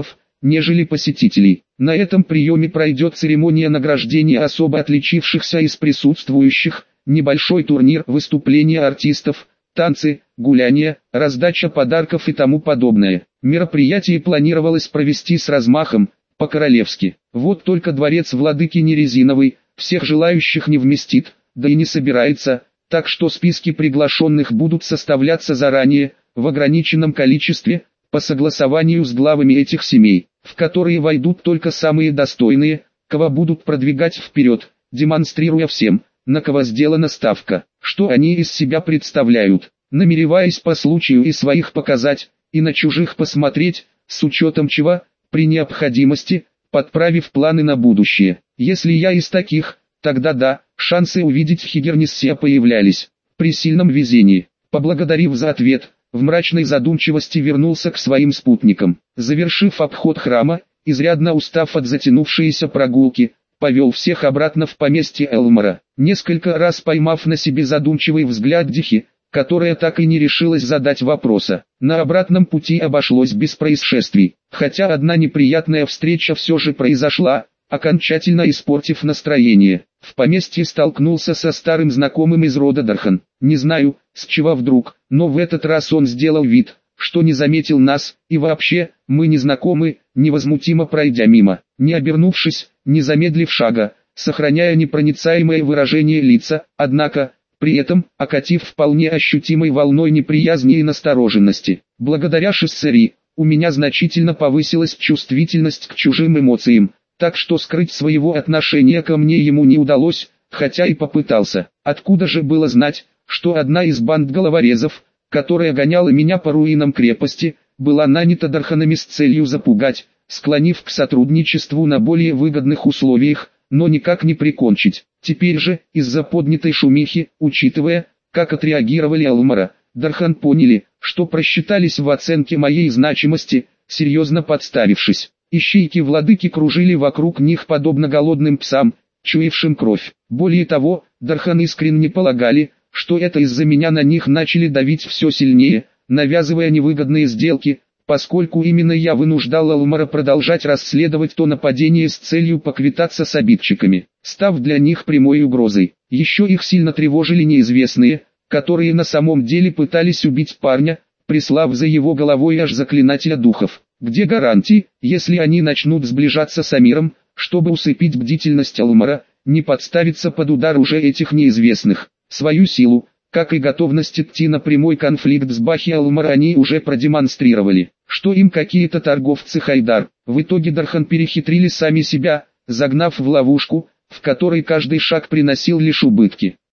нежели посетителей. На этом приеме пройдет церемония награждения особо отличившихся из присутствующих, небольшой турнир, выступления артистов, танцы, гуляния, раздача подарков и тому подобное. Мероприятие планировалось провести с размахом, по-королевски. Вот только дворец владыки не резиновый, всех желающих не вместит, да и не собирается, так что списки приглашенных будут составляться заранее, в ограниченном количестве, по согласованию с главами этих семей, в которые войдут только самые достойные, кого будут продвигать вперед, демонстрируя всем, на кого сделана ставка, что они из себя представляют, намереваясь по случаю и своих показать, и на чужих посмотреть, с учетом чего, при необходимости, подправив планы на будущее. Если я из таких, тогда да, шансы увидеть Хигерниссе появлялись, при сильном везении. Поблагодарив за ответ, в мрачной задумчивости вернулся к своим спутникам. Завершив обход храма, изрядно устав от затянувшейся прогулки, повел всех обратно в поместье Элмора, несколько раз поймав на себе задумчивый взгляд Дихи, которая так и не решилась задать вопроса. На обратном пути обошлось без происшествий, хотя одна неприятная встреча все же произошла, окончательно испортив настроение. В поместье столкнулся со старым знакомым из рода Дархан. Не знаю, с чего вдруг, но в этот раз он сделал вид, что не заметил нас, и вообще, мы не знакомы, невозмутимо пройдя мимо, не обернувшись, не замедлив шага, сохраняя непроницаемое выражение лица, однако, при этом, окатив вполне ощутимой волной неприязни и настороженности. Благодаря Шиссери, у меня значительно повысилась чувствительность к чужим эмоциям, так что скрыть своего отношения ко мне ему не удалось, хотя и попытался. Откуда же было знать, что одна из банд головорезов, которая гоняла меня по руинам крепости, была нанята Дарханами с целью запугать, склонив к сотрудничеству на более выгодных условиях, но никак не прикончить. Теперь же, из-за поднятой шумихи, учитывая, как отреагировали Элмора, Дархан поняли, что просчитались в оценке моей значимости, серьезно подставившись. Ищейки владыки кружили вокруг них подобно голодным псам, чуявшим кровь. Более того, Дархан искренне полагали, что это из-за меня на них начали давить все сильнее, навязывая невыгодные сделки, поскольку именно я вынуждал Элмора продолжать расследовать то нападение с целью поквитаться с обидчиками, став для них прямой угрозой. Еще их сильно тревожили неизвестные, которые на самом деле пытались убить парня, прислав за его головой аж заклинателя духов. Где гарантии, если они начнут сближаться с Амиром, чтобы усыпить бдительность Элмора, не подставиться под удар уже этих неизвестных? Свою силу, как и готовность идти на прямой конфликт с Бахи Элмора они уже продемонстрировали, что им какие-то торговцы Хайдар. В итоге Дархан перехитрили сами себя, загнав в ловушку, в которой каждый шаг приносил лишь убытки.